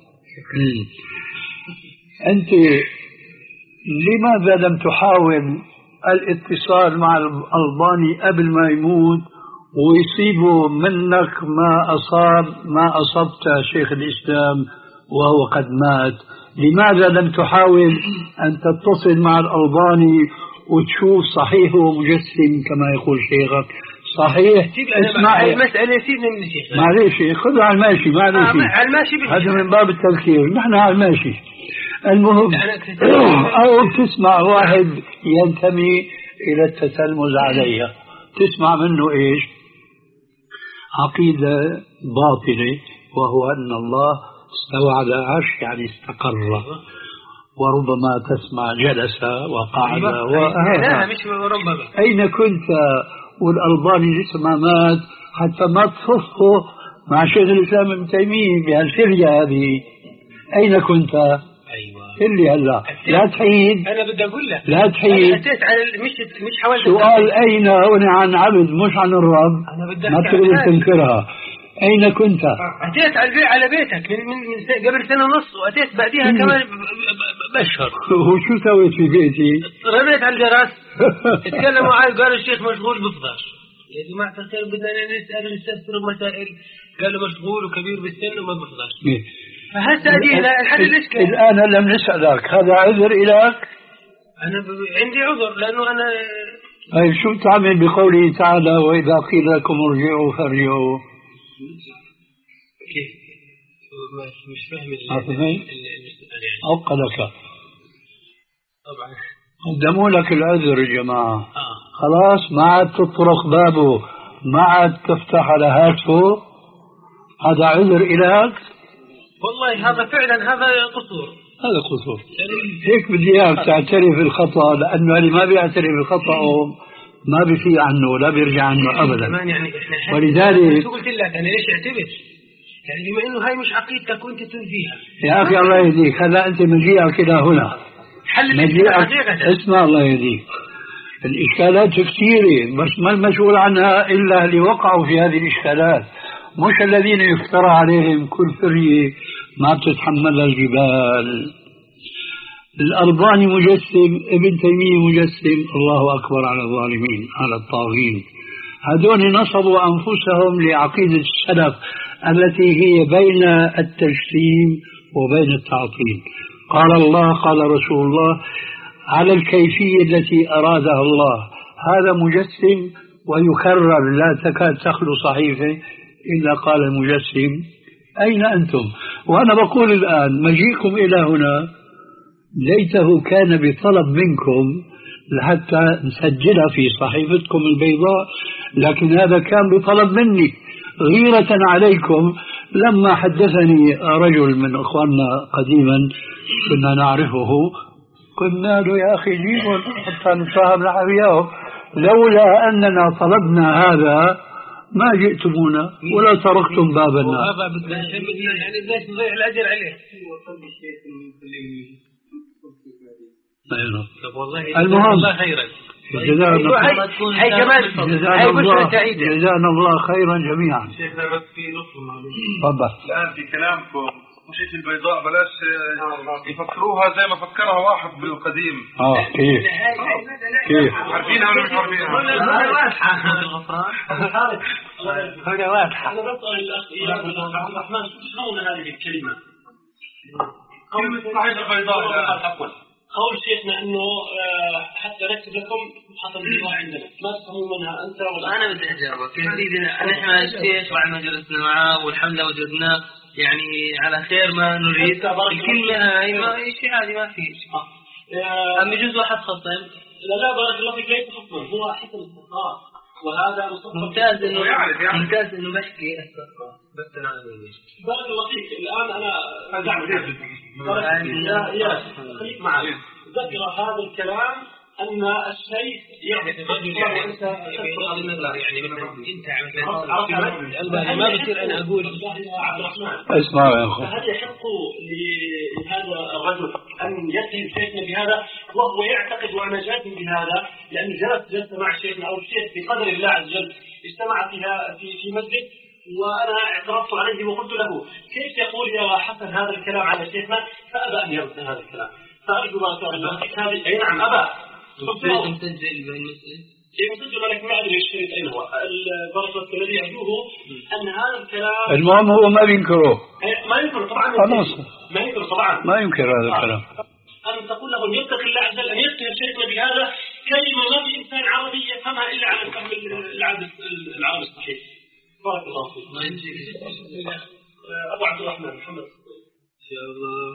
أنت لماذا لم تحاول الاتصال مع الألباني قبل ما يموت ويصيبوا منك ما أصاب ما أصبت شيخ الإسلام وهو قد مات؟ لماذا لم تحاول أن تتصل مع الألباني وتشوف صحيح ومجسم كما يقول شيخك؟ صحيح. اسمع المسألة سيبنا من الشيخ، معلش خذوا على الماشي، معلش آه على الماشي، هذا من باب التذكير، نحن على الماشي. المهم أو تسمع واحد ينتمي إلى التتلمذ عليها، تسمع منه إيش؟ عقيدة باطلة، وهو أن الله استوى على العرش يعني استقر، وربما تسمع جلس وقعد لا مش ربما. أين كنت والألباني لسه ما مات حتى ما تصفه مع شيخ الإسلام ابن تيمية بهالفرية هذه؟ أين كنت؟ أيوة اللي هلا لا تحيد. أنا بدي أقول لك لا تحيد. أنا أتيت على مش مش حاولت. سؤال أين هنا عن عبد مش عن الرب، ما تقدر تنكرها. أين كنت؟ أتيت على البيت على بيتك من من, من قبل سنة ونص، وأتيت بعدها كمان بشهر. وشو سويت في بيتي؟ رميت على الجرس. تكلموا معي قالوا الشيخ مشغول بفضل. يا جماعة الخير بدنا نسأل نستفسر مسائل، قالوا مشغول وكبير بالسن وما بفضلش. فهسه أجي الحل الإشكال. الآن لم نسألك، هذا عذر إليك؟ أنا ب... عندي عذر لأنه أنا. أي شو تعمل بقوله تعالى وإذا قيل لكم ارجعوا فارجعوا؟ كيف؟ مش فاهم. عقلك. طبعا. قدموا لك العذر يا جماعة. آه. خلاص ما عاد تطرق بابه، ما عاد تفتح على هاتفه، هذا عذر إليك؟ والله هذا فعلا هذا قصور. هذا قصور. هيك بدي اياك تعترف بالخطأ، لأنه اللي ما بيعترف بخطأه ما بيفيق عنه ولا بيرجع عنه أبدا. يعني ولذلك قلت لك أنا ليش اعتبر؟ يعني بما إنه هاي مش عقيدتك وأنت تنفيها. يا أخي الله يهديك، هلا أنت مجيئك إلى هنا. حل مجيئك اسمع الله يهديك. الإشكالات كثيرة، بس ما المسؤول عنها إلا اللي وقعوا في هذه الإشكالات، مش الذين يفترى عليهم كل فرية ما بتتحملها الجبال. الألباني مجسم، ابن تيمية مجسم، الله أكبر على الظالمين على الطاغين. هذول نصبوا أنفسهم لعقيدة السلف التي هي بين التجسيم وبين التعطيل. قال الله قال رسول الله على الكيفية التي أرادها الله. هذا مجسم ويكرر، لا تكاد تخلو صحيفة إلا قال المجسم. أين أنتم؟ وأنا بقول الآن مجيئكم إلى هنا ليته كان بطلب منكم لحتى نسجلها في صحيفتكم البيضاء، لكن هذا كان بطلب مني غيرة عليكم. لما حدثني رجل من أخواننا قديما كنا نعرفه، قلنا له يا أخي جيبوا حتى نتفاهم نحن وياه، لولا أننا طلبنا هذا ما جئتمونا ولا تركتم بابنا. وهذا يعني الناس نضيع الأجر عليه. المهم الله خيرا. جزانا الله هاي كمان هاي بشرة سعيدة. جزانا الله خيرا جميعا. شيخنا بس في نقطة تفضل. الآن في كلامكم مشيت البيضاء بلاش يفكروها زي ما فكرها واحد بالقديم. اه كيف كيف عارفينها ولا مش عارفينها؟ هذا واضحة. هذا واضحة. أنا بسأل الأخ إياد عبد الرحمن شو تفهمون هذه الكلمة؟ كلمة صحيح البيضاء. قول شيخنا إنه حتى نكتب لكم حسب البيضاء عندنا، ما تفهمون منها أنت ولا أنا بدي أجاوبك. سيدي نحن الشيخ بعد ما جلسنا معه والحمد لله وجدناه يعني على خير ما نريد. الكلمة هاي ما شيء عادي ما في شيء. أم يجوز واحد خطأ؟ لا لا بارك الله فيك ليس خطأ، هو حسب الاستقرار، وهذا ممتاز إنه ممتاز إنه بحكي استقرار. بس أنا بارك الله فيك. الآن أنا رجعت يا خليك معي. ذكر هذا الكلام أن الشيء يعني وأنت يعني مثلا أنت ما بصير أنا أقول عبد الرحمن اسمع يا أخو، هل يحق لهذا الرجل أن يتهم شيخنا بهذا وهو يعتقد وأنا جازم بهذا، لأن جلست جلسة مع شيخنا أو الشيخ بقدر الله عز وجل اجتمع فيها في في مسجد وأنا اعترضت عليه وقلت له كيف يقول يا حسن هذا الكلام على شيخنا، فأبى أن يرد هذا الكلام. فأرجو ما شاء الله هذه أي نعم أبى. مسجل بالمسجد إيه مسجل ولكن ما أدري الشريط أين هو. البركة الذي أرجوه أن هذا الكلام المهم هو ما بينكره، ما ينكر طبعا، خلاص ما ينكر طبعا، ما ينكر هذا الكلام. أن تقول له أن يتقي الله عز وجل، أن يتهم شيخنا بهذا كلمة ما في إنسان عربي يفهمها إلا عن الفهم العربي الصحيح. بارك الله فيك. أبو عبد الرحمن محمد إن شاء الله.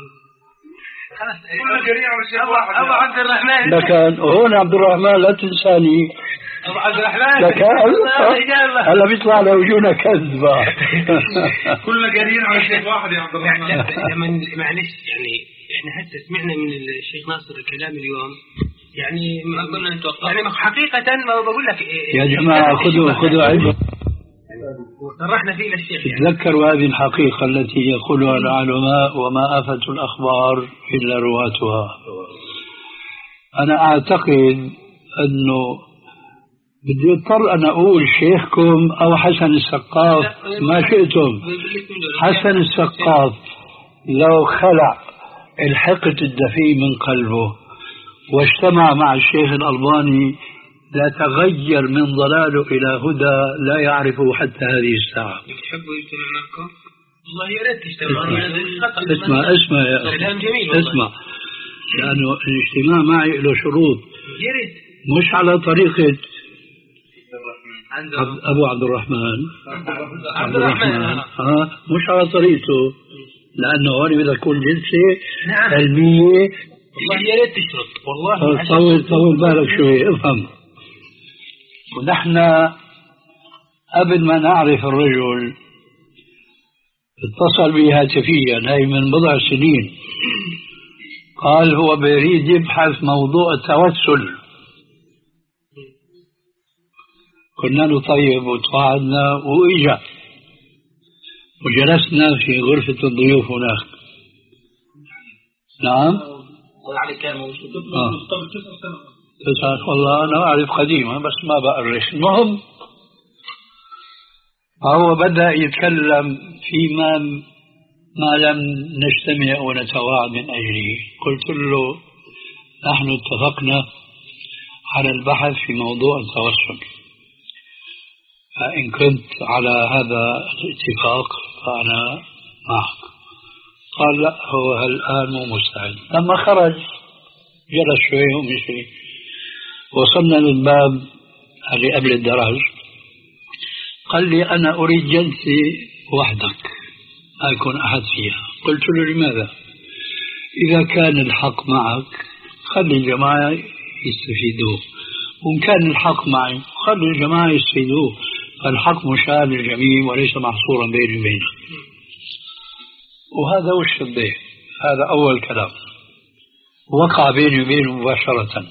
أبو عبد الرحمن لكن هون عبد الرحمن لا تنساني. أبو عبد الرحمن لكن هلا بيطلع لوجونا كذبة. كلنا قاريين على شيخ واحد يا عبد الرحمن. معلش يعني إحنا حتى سمعنا من الشيخ ناصر الكلام اليوم، يعني ما كنا نتوقع، يعني حقيقة ما بقول لك يا جماعة خذوا خذوا عبرة، صرحنا فيه للشيخ يعني. تذكروا هذه الحقيقة التي يقولها العلماء: وما آفة الأخبار إلا رواتها. أنا أعتقد أنه بدي اضطر أن أقول شيخكم أو حسن السقاف ما شئتم. حسن السقاف لو خلع الحقد الدفي من قلبه واجتمع مع الشيخ الألباني لا تغير من ضلاله إلى هدى لا يعرفه حتى هذه الساعة. تحبوا يجتمع معكم؟ والله يا ريت تجتمع. اسمع اسمع يا أخي اسمع، لأنه الاجتماع معي له شروط، يا ريت مش على طريقة أبو عبد الرحمن عبد الرحمن ها، مش على طريقته، لأنه هون بدها تكون جلسة علمية. والله يا ريت تشرط، والله طول طول بالك شوي افهم. ونحن قبل ما نعرف الرجل اتصل بي هاتفيا، هي من بضع سنين، قال هو بيريد يبحث موضوع التوسل. كنا نطيب وتوعدنا وإجا وجلسنا في غرفة الضيوف هناك. نعم يعني كان موجود قبل تسع سنوات. تسعة والله أنا أعرف قديمة بس ما بأرخ. المهم هو بدأ يتكلم فيما ما لم نجتمع ونتواعد من أجله. قلت له نحن اتفقنا على البحث في موضوع التوسل، فإن كنت على هذا الاتفاق فأنا معك. قال لا هو الآن مو مستعد. لما خرج جلس شوي ومشي، وصلنا للباب اللي قبل الدرج، قال لي أنا أريد جلسة وحدك ما يكون أحد فيها. قلت له لماذا؟ إذا كان الحق معك خلي الجماعة يستفيدوه، وإن كان الحق معي خلي الجماعة يستفيدوه، فالحق مشاع للجميع وليس محصورا بيني وبينك. وهذا وش الضيف، هذا أول كلام وقع بيني وبينه مباشرة.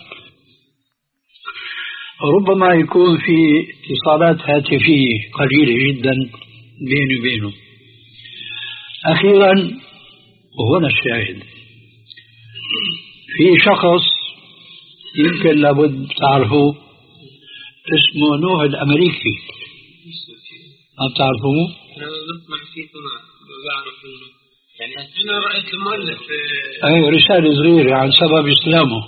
ربما يكون في اتصالات هاتفية قليلة جدا بيني وبينه. أخيرا وهنا الشاهد، في شخص يمكن لابد تعرفوه اسمه نوح الأمريكي، ما بتعرفوه؟ أنا بسمع فيه ما بعرف إنه يعني أنا رأيت المؤلف أي رسالة صغيرة عن سبب إسلامه.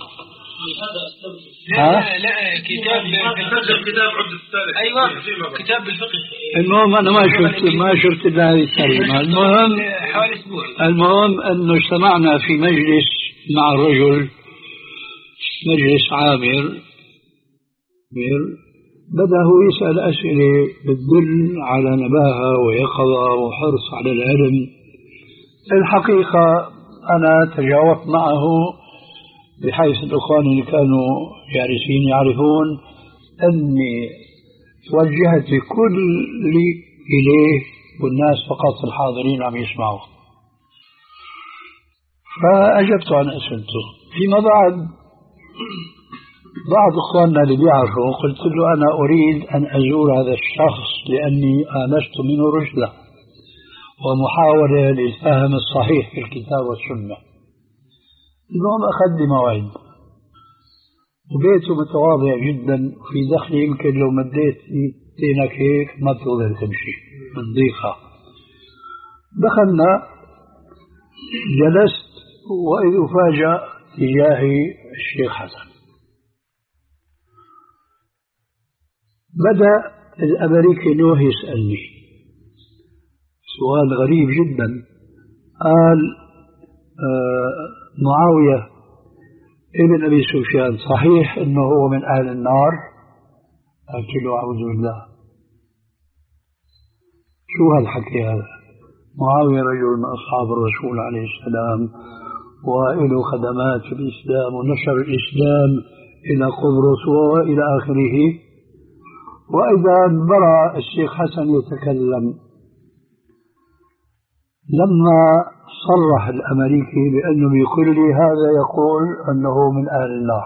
لا لا كتاب كتاب عبد الثالث. أيوة كتاب بالفقه. المهم أنا ما شفت ما شفت إلا هذه الكلمة. المهم حوالي أسبوع. المهم أنه اجتمعنا في مجلس مع الرجل، مجلس عامر، بدأ هو يسأل أسئلة بتدل على نباهة ويقظة وحرص على العلم. الحقيقة أنا تجاوبت معه بحيث الأخوان اللي كانوا جالسين يعرفون أني توجهت كل إليه والناس فقط الحاضرين عم يسمعوا، فأجبت عن أسئلته. فيما بعد بعض إخواننا اللي بيعرفوا قلت له أنا أريد أن أزور هذا الشخص لأني آنست منه رشدة ومحاولة للفهم الصحيح في الكتاب والسنة. المهم أخذ لي موعد، وبيته متواضع جدا، في دخلي يمكن لو مديت دينك هيك ما بتقدر تمشي من ضيقة. دخلنا، جلست وإذ أفاجأ تجاهي الشيخ حسن. بدأ الأمريكي نوح يسألني سؤال غريب جدا. قال آه معاوية ابن أبي سفيان صحيح أنه هو من أهل النار؟ قلت له أعوذ بالله، شو هالحكي هذا؟ معاوية رجل من أصحاب الرسول عليه السلام وله خدمات في الإسلام ونشر الإسلام إلى قبرص وإلى آخره. وإذا برأ الشيخ حسن يتكلم لما صرح الأمريكي بأنه بكل هذا يقول أنه من أهل النار.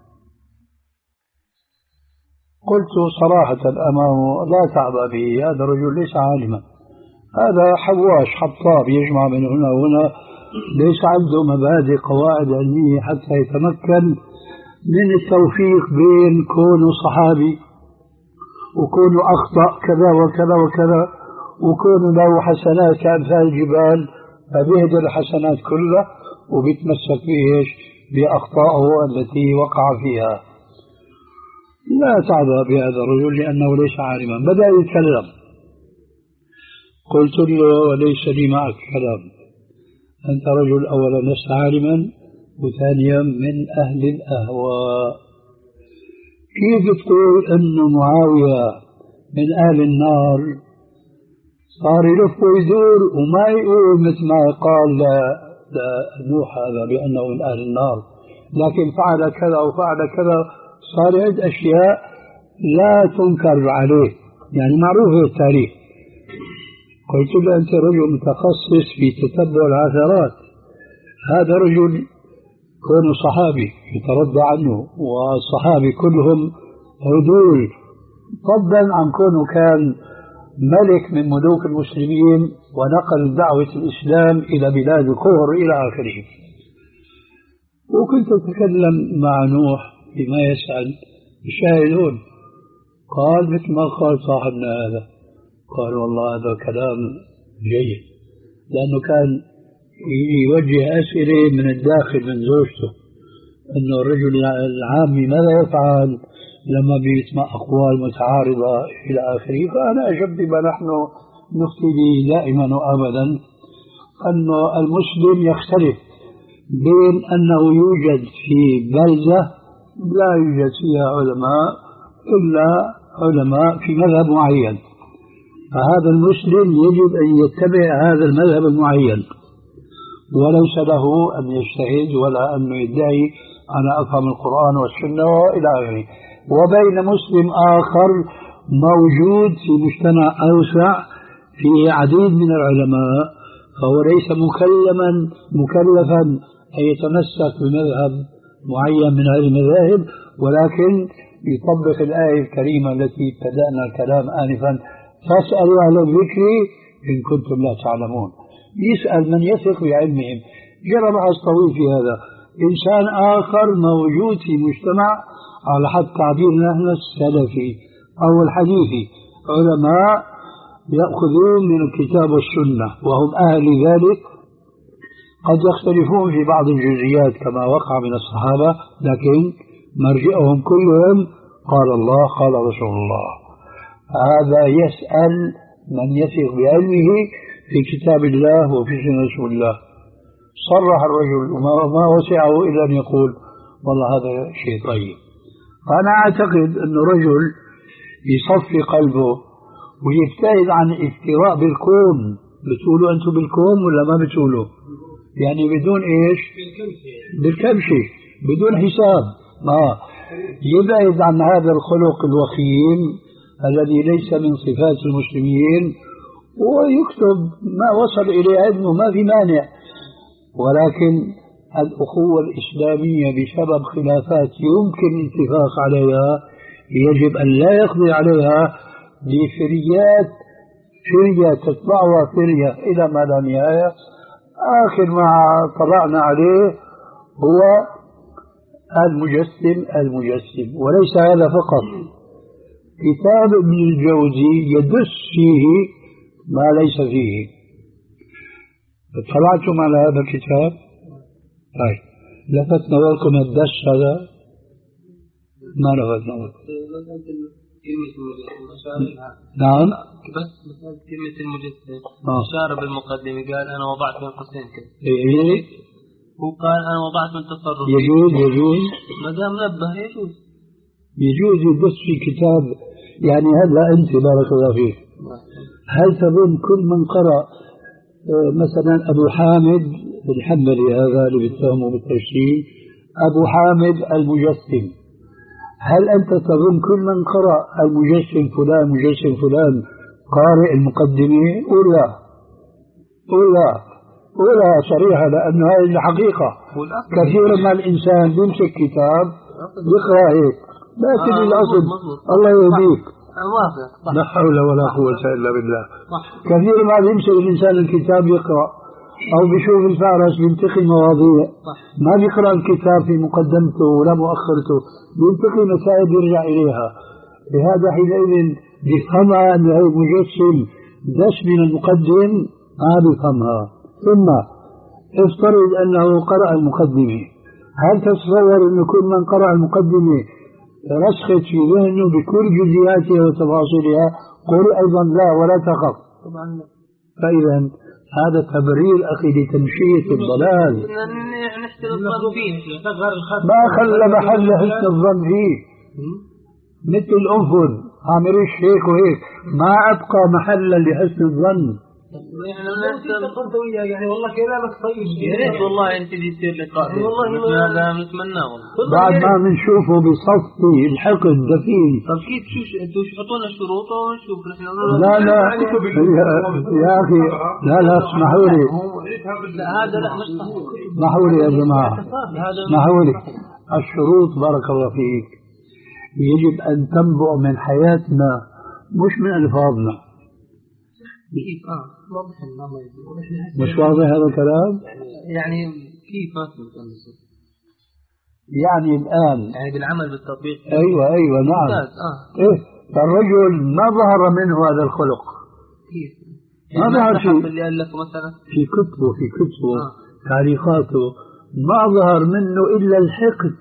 قلت صراحة أمامه لا تعبأ به، هذا الرجل ليس عالما، هذا حواش حطاب يجمع من هنا وهنا، ليس عنده مبادئ قواعد علمية حتى يتمكن من التوفيق بين كونه صحابي وكونه أخطأ كذا وكذا وكذا وكونه له حسنات كأمثال الجبال، فبيهدر الحسنات كلها وبيتمسك بإيش؟ بأخطائه التي وقع فيها. لا تعبأ بهذا الرجل لأنه ليس عالما. بدأ يتكلم، قلت له ليس لي معك كلام، أنت رجل أولا لست عالما وثانيا من أهل الأهواء. كيف تقول أن معاوية من أهل النار؟ صار يلف ويدور وما يقول مثل ما قال لنوح هذا بأنه من أهل النار، لكن فعل كذا وفعل كذا، صار عند أشياء لا تنكر عليه، يعني معروفة في التاريخ. قلت له أنت رجل متخصص في تتبع العثرات، هذا رجل كونه صحابي يترضى عنه، والصحابي كلهم عدول، فضلا عن كونه كان ملك من ملوك المسلمين ونقل دعوة الإسلام إلى بلاد الكفر إلى آخره. وكنت أتكلم مع نوح بما يسأل يشاهدون. قال مثل ما قال صاحبنا هذا، قال والله هذا كلام جيد، لأنه كان يوجه أسئلة من الداخل من زوجته، أنه الرجل العامي ماذا يفعل لما بيسمع أقوال متعارضة إلى آخره. فأنا أجبت بما نحن نفتي به دائما وأبدا، أنه المسلم يختلف بين أنه يوجد في بلدة لا يوجد فيها علماء إلا علماء في مذهب معين، فهذا المسلم يجب أن يتبع هذا المذهب المعين وليس له أن يجتهد ولا أن يدعي أنا أفهم القرآن والسنة وإلى آخره. وبين مسلم آخر موجود في مجتمع أوسع فيه عديد من العلماء، فهو ليس مكلما مكلفا أن يتمسك بمذهب معين من هذه المذاهب، ولكن يطبق الآية الكريمة التي ابتدأنا الكلام آنفا، فاسألوا أهل الذكر إن كنتم لا تعلمون. يسأل من يثق بعلمهم. جرى بحث طويل في هذا. إنسان آخر موجود في مجتمع على حد تعبيرنا نحن السلفي أو الحديثي، علماء يأخذون من الكتاب والسنة وهم أهل ذلك، قد يختلفون في بعض الجزئيات كما وقع من الصحابة، لكن مرجئهم كلهم قال الله قال رسول الله. هذا يسأل من يثق بعلمه في كتاب الله وفي سنة رسول الله. صرح الرجل وما وسعه إلا أن يقول والله هذا شيء طيب. فأنا أعتقد أن رجل يصفي قلبه ويبتعد عن الافتراء بالكون. بتقولوا أنتم بالكون ولا ما بتقولوا؟ يعني بدون إيش؟ بالكمشة، بدون حساب. ما يبعد عن هذا الخلق الوخيم الذي ليس من صفات المسلمين، ويكتب ما وصل إليه علمه، ما في مانع. ولكن الأخوة الإسلامية بسبب خلافات يمكن الاتفاق عليها يجب أن لا يقضي عليها بفريات فرية تطلعها فرية إلى ما لا نهاية. آخر ما طلعنا عليه هو المجسم المجسم. وليس هذا فقط، كتاب ابن الجوزي يدس فيه ما ليس فيه. اطلعتم على هذا الكتاب؟ طيب لفت نظركم الدس هذا؟ ما لفت نظركم. نعم بس مثلا كلمة المجسم أشار بالمقدمة قال أنا وضعت من قوسين كذا. إيه هو قال أنا وضعت من تصرف. يجوز يجوز ما دام نبه يجوز يجوز يدس في كتاب. يعني هلا أنت بارك الله فيك هل تظن كل من قرأ مثلا أبو حامد الحنبلي هذا اللي بيتهمه بالتشريع أبو حامد المجسم، هل أنت تظن كل من قرأ المجسم فلان مجسم فلان قارئ المقدمة؟ ولا ولا ولا صريحة، لأنه هذه الحقيقة. كثيرا ما الإنسان يمسك كتاب يقرأ هيك لكن آه الأصل الله يهديك لا حول ولا قوة إلا بالله. كثير ما يمسك الإنسان الكتاب يقرأ أو بيشوف الفارس بينتقي مواضيع ما بيقرأ الكتاب في مقدمته ولا مؤخرته، بينتقي مسائل يرجع إليها. بهذا حينئذ بيفهمها أن هذا مجسم دس من المقدم ما بيفهمها. ثم افترض أنه قرأ المقدمة، هل تتصور أن كل من قرأ المقدمة رسخت في ذهنه بكل جزئياتها وتفاصيلها؟ قل أيضا لا ولا تخف. فإذا هذا تبرير أخي لتمشية الضلال. ما خلى محل حسن الظن فيه مثل الأنفذ عامريش هيك وهيك، ما أبقى محلا لحسن الظن. يعني والله كلامك طيب يا ريت والله انت اللي يصير لقاء هذا نتمناه والله بعد ما بنشوفه بصفي الحقد دفين. طب كيف شو انتوا حطونا شروط ونشوف نحن. لا لا يا اخي لا لا اسمحوا لي لا هذا لا مش صح. اسمحوا لي يا جماعه اسمحوا لي. الشروط بارك الله فيك يجب ان تنبع من حياتنا مش من الفاظنا. كيف اه واضح الله مش واضح هذا الكلام؟ يعني كيف ما يعني الآن يعني بالعمل بالتطبيق. أيوة أيوة نعم آه. إيه الرجل ما ظهر منه هذا الخلق كيف؟ ما ظهر شيء اللي ألفه مثلا في كتبه في كتبه آه. تاريخاته ما ظهر منه إلا الحقد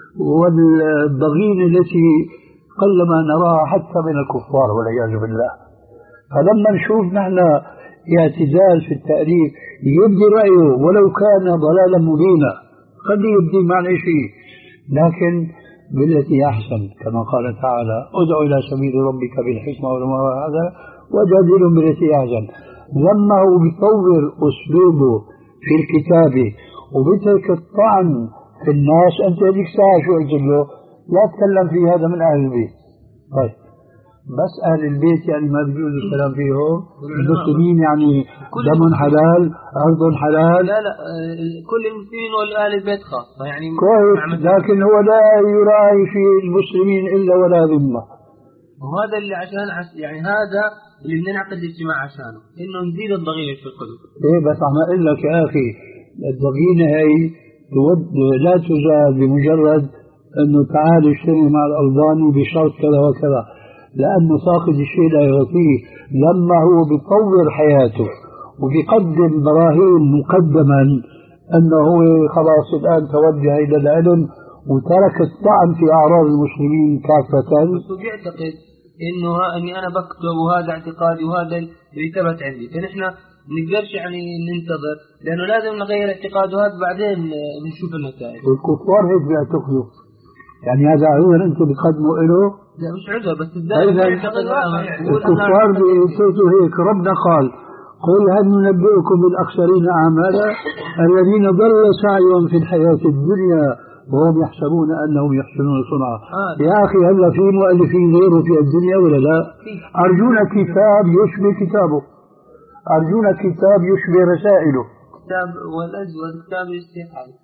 والضغينة التي قلما نراها حتى من الكفار والعياذ بالله. فلما نشوف نحن اعتدال في التأليف يبدي رأيه ولو كان ضلالا مبينا قد يبدي معنى شيء، لكن بالتي أحسن كما قال تعالى ادع إلى سبيل ربك بالحكمة والموعظة وجادلهم بالتي أحسن. لما هو بيطور أسلوبه في الكتابة وبترك الطعن في الناس، أنت هذيك ساعة شو قلت له؟ لا تكلم في هذا من أهل البيت. طيب بس أهل البيت يعني ما بيجوز الكلام فيهم، المسلمين يعني دم حلال أرض حلال. لا لا كل المسلمين والأهل البيت خاصة يعني كويس، لكن هو لا يراعي في المسلمين إلا ولا ذمة. وهذا اللي عشان يعني هذا اللي بننعقد الاجتماع عشانه إنه نزيد الضغينة في القلوب. إيه بس عم أقول لك يا أخي الضغينة هي لا تزال بمجرد إنه تعال اشتري مع الألباني بشرط كذا وكذا، لأنه فاقد الشيء لا يعطيه. لما هو بيطور حياته وبيقدم براهين مقدما أنه هو خلاص الآن توجه إلى العلم وترك الطعن في أعراض المسلمين كافة. بس بيعتقد إنه إني أنا بكتب وهذا اعتقادي وهذا اللي ثبت عندي، فنحن نقدرش يعني ننتظر لأنه لازم نغير اعتقاده هذا بعدين نشوف النتائج. والكفار هيك بيعتقدوا يعني هذا عذر أنت بتقدموا له؟ لا مش عذر بس الدائما يعتقد الكفار بيعتقدوا هيك. ربنا قال قل هل ننبئكم بالأخسرين أعمالا الذين ضل سعيهم في الحياة الدنيا وهم يحسبون أنهم يحسنون صنعا. آه. يا أخي هلا في مؤلفين غيره في الدنيا ولا لا؟ أرجونا كتاب يشبه كتابه، أرجونا كتاب يشبه رسائله. كتاب والأجود كتاب الشيخ علي.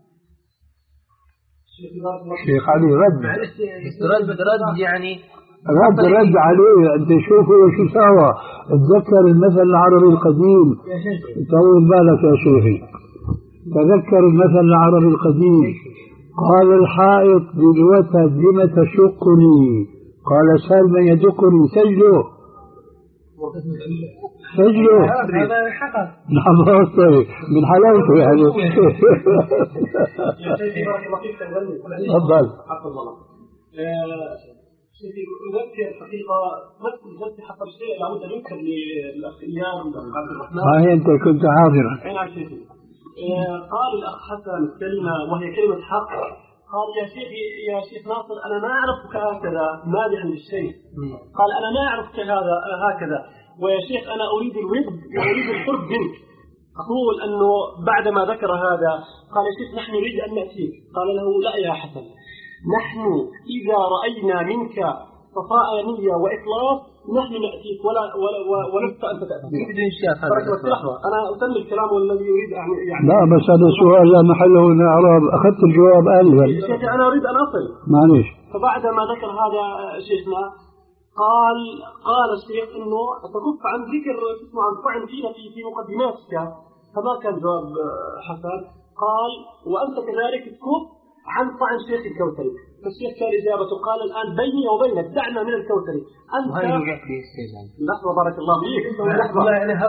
الشيخ علي رد رد رد يعني رد رد عليه. أنت شوفوا شو سوى. تذكر المثل العربي القديم، طول بالك يا شيخي، تذكر المثل العربي القديم قال الحائط بالوتد لم تشقني قال سال من يدقني سجله سجله هذا حقق نعم طيب من حلاوته يعني تفضل. سيدي أذكر الحقيقة نفس الجلسة حصل شيء لابد أن يذكر للأخ إيام عبد الرحمن. ها أنت كنت حاضرا. أي نعم سيدي. قال الأخ حسن كلمة وهي كلمة حق. قال يا شيخ يا شيخ ناصر أنا ما أعرفك هكذا مادحا للشيخ. قال أنا ما أعرفك هذا هكذا ويا شيخ أنا أريد الود وأريد القرب منك. أقول أنه بعدما ذكر هذا قال يا شيخ نحن نريد أن نأتيك. قال له لا يا حسن نحن إذا رأينا منك صفاء نية وإخلاص نحن نأتيك ولا ولا ولست أنت تأتيك. أنا أتم الكلام والذي يريد يعني لا بس هذا سؤال لا محله من الأعراب أخذت الجواب آنفا. أنا أريد أن أصل معليش. فبعدما ذكر هذا شيخنا قال قال الشيخ إنه تكف عن ذكر اسمه عن طعن فينا في في مقدماتك. فما كان جواب حسن. قال وأنت كذلك تكف عن طعن شيخ الكوثري. فالشيخ كان إجابته قال الآن بيني وبينك دعنا من الكوثري أنت لحظة بارك الله فيك لحظة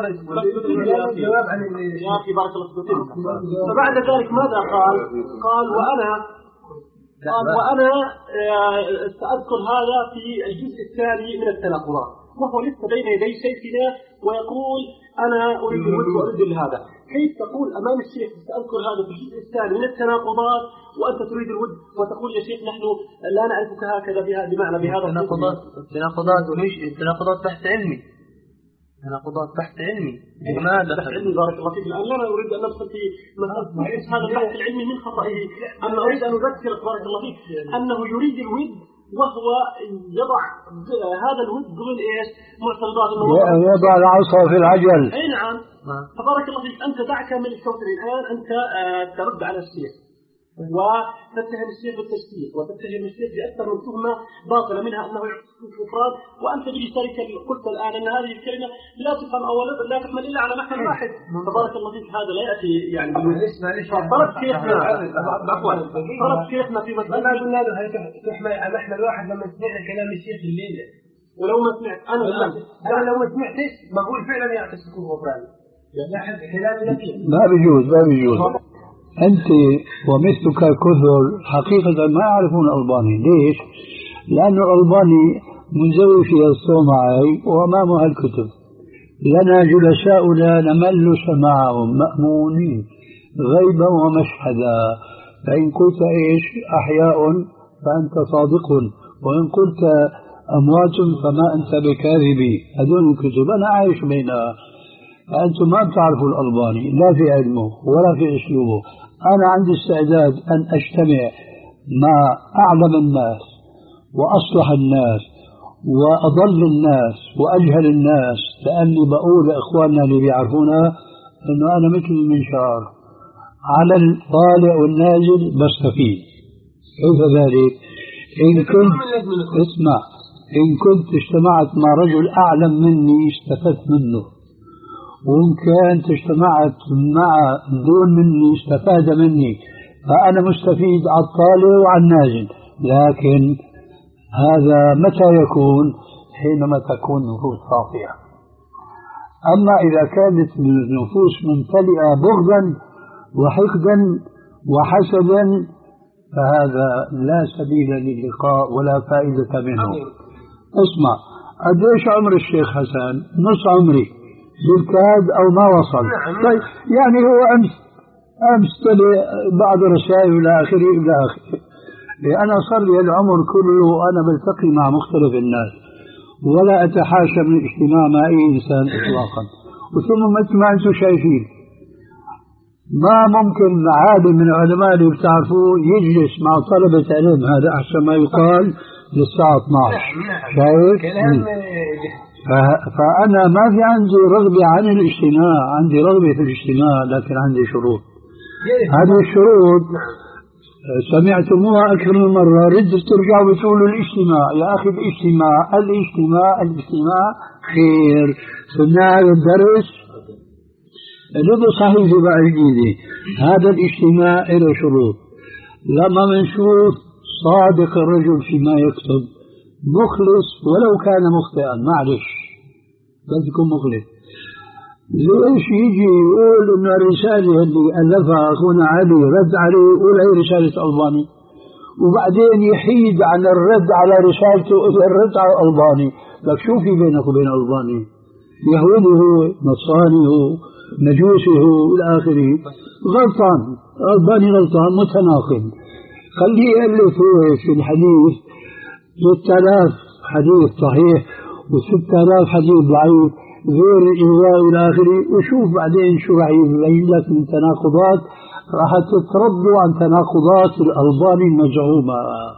جواب عن يا أخي بارك الله فيك. فبعد ذلك ماذا قال؟ قال وأنا قال وأنا سأذكر هذا في الجزء الثاني من التناقضات وهو لسه بين يدي شيخنا ويقول أنا أريد الود وأريد هذا. كيف تقول أمام الشيخ سأذكر هذا في الجزء الثاني من التناقضات وأنت تريد الود وتقول يا شيخ نحن لا نعرفك هكذا بمعنى بهذا التناقضات التناقضات وليش التناقضات بحث علمي تناقضات بحث علمي لماذا بحث علمي بارك الله فيك. الآن لا أريد أن ندخل في هذا البحث العلمي من خطئه. أنا أريد أن أذكر بارك الله فيك أنه يريد الود وهو يضع هذا الود ضمن ايش؟ معترضات يضع العصا في العجل. اي نعم. تبارك الله فيك انت دعك من الكوثري الان انت ترد على الشيخ وتتهم الشيخ بالتشكيك وتتهم الشيخ باكثر من تهمه باطله منها انه يعطيك كفران وانت بلسانك قلت الان ان هذه الكلمه لا تفهم او لا تحمل الا على محمل واحد. تبارك الله فيك هذا لا ياتي يعني طلب شيخنا عفوا طلب شيخنا في مسألة ما قلنا له هي تحمل على محمل واحد لما سمعنا كلام الشيخ الليله ولو ما سمعت انا الان انا لو ما سمعتش بقول فعلا يعطيك كفران ما بيجوز ما بيجوز. أنت ومثلك كثر حقيقة ما يعرفون الألباني. ليش؟ لأن الألباني منزوي في الصومعي وأمامها الكتب. لنا جلساؤنا نمل سماعهم مأمونين غيبا ومشهدا. فإن قلت إيش أحياء فأنت صادق وإن قلت أموات فما أنت بكاذبي. هذول الكتب أنا عايش بينها. أنتم ما بتعرفوا الألباني لا في علمه ولا في أسلوبه. أنا عندي استعداد أن أجتمع مع أعلم الناس وأصلح الناس وأضل الناس وأجهل الناس لأني بقول لإخواننا اللي بيعرفونا أنه أنا مثل المنشار على الطالع والنازل بستفيد. كيف ذلك؟ إن كنت اسمع إن كنت اجتمعت مع رجل أعلم مني استفدت منه وإن كانت اجتمعت مع دون مني استفاد مني فأنا مستفيد على الطالع وعلى النازل. لكن هذا متى يكون؟ حينما تكون نفوس صافية. أما إذا كانت النفوس ممتلئة بغضا وحقدا وحسدا فهذا لا سبيل للقاء ولا فائدة منه. اسمع قديش عمر الشيخ حسن؟ نص عمري بالكاد أو ما وصل. طيب يعني هو أمس أمس تلي بعض رسائل إلى آخره إلى آخره. أنا صار لي العمر كله أنا بلتقي مع مختلف الناس ولا أتحاشى من الاجتماع مع أي إنسان إطلاقا. وثم مثل ما أنتم شايفين ما ممكن عالم من العلماء اللي بتعرفوه يجلس مع طلبة علم هذا أحسن ما يقال للساعة اثني عشر. شايف؟ فأنا ما في عندي رغبة عن الاجتماع. عندي رغبة في الاجتماع لكن عندي شروط. هذه الشروط سمعتموها أكثر من مرة. ردوا ترجعوا بتقولوا الاجتماع. يا أخي الاجتماع الاجتماع الاجتماع خير. سمعنا هذا الدرس ردوا صحيح بقى جديدة. هذا الاجتماع له شروط. لما بنشوف صادق الرجل فيما يكتب مخلص ولو كان مخطئا، معلش بس يكون مخلص. ليش يجي يقول إن الرسالة اللي ألفها أخونا علي رد عليه يقول هي رسالة ألباني، وبعدين يحيد عن الرد على رسالته إلى الرد على ألباني؟ لك شو في بينك وبين ألباني؟ يهودي هو، نصراني هو، مجوسي هو إلى آخره. غلطان، ألباني غلطان، متناقض. خليه يألف هو في الحديث ستة آلاف حديث صحيح وستة آلاف حديث ضعيف غير الإجزاء إلى آخره، وشوف بعدين شو راح يبين لك من تناقضات، راح تتردوا عن تناقضات الألباني المزعومة.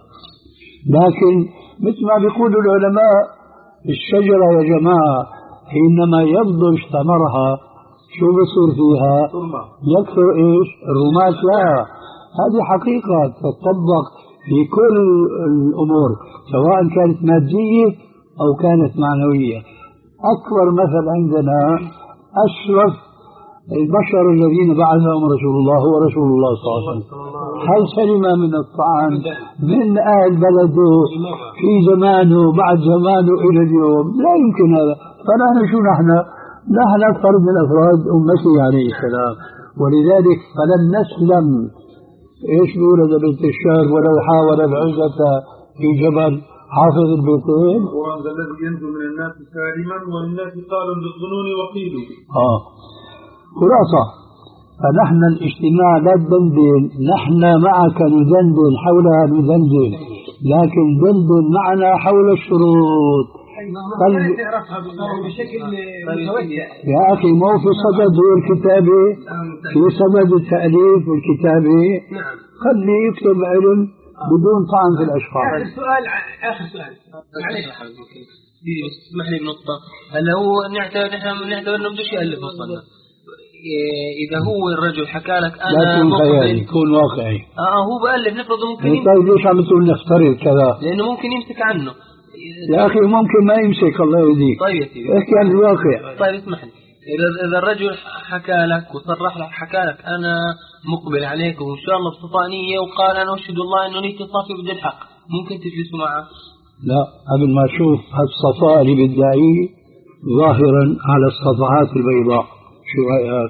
لكن مثل ما بيقولوا العلماء الشجرة يا جماعة حينما يبدو ثمرها شو بصير فيها؟ يكثر إيش؟ الرمات. لا، هذه حقيقة تطبق في كل الأمور سواء كانت مادية أو كانت معنوية. أكبر مثل عندنا أشرف البشر الذين بعثهم رسول الله هو رسول الله صلى الله عليه وسلم. هل سلم من الطعن من أهل بلده في زمانه بعد زمانه إلى اليوم؟ لا يمكن هذا. فنحن شو نحن؟ نحن فرد من أفراد أمته عليه السلام، ولذلك فلن نسلم. إيش بيقول هذا بيت الشعر؟ ولو حاول العزة في جبل حافظ البيتين، وهذا الذي ينزل من الناس سالما والناس قالوا بالظنون وقيلوا. آه خلاصة، فنحن الاجتماع لا تدندن، نحن معك ندندن حولها ندندن، لكن دندن معنا حول الشروط. قلب بشكل متوسع يا أخي، مو في صدد هو الكتابة، في صدد التأليف والكتابة. نعم. خلي يكتب علم بدون طعن في الأشخاص. آخر سؤال آخر سؤال معلش اسمح لي بنقطة. هلا هو نعتبر نحن نعتبر انه بدوش يألف مصنف. إذا هو الرجل حكى لك أنا لا تكون خيالي، يكون واقعي. آه هو بألف نفرض ممكن يمسك. طيب ليش عم تقول نفترض كذا؟ لأنه ممكن يمسك عنه يا أخي، ممكن ما يمسك، الله يهديك. طيب يا سيدي احكي عن الواقع. طيب اسمح لي، إذا إذا الرجل حكى لك وصرح لك حكى لك أنا مقبل عليك وإن شاء الله بصفاء نية، وقال أنا أشهد الله إنه نيتي صافي بدي الحق، ممكن تجلسوا معه؟ لا، قبل ما أشوف هالصفاء اللي بدعيه ظاهرا على الصفحات البيضاء، شو رأيك؟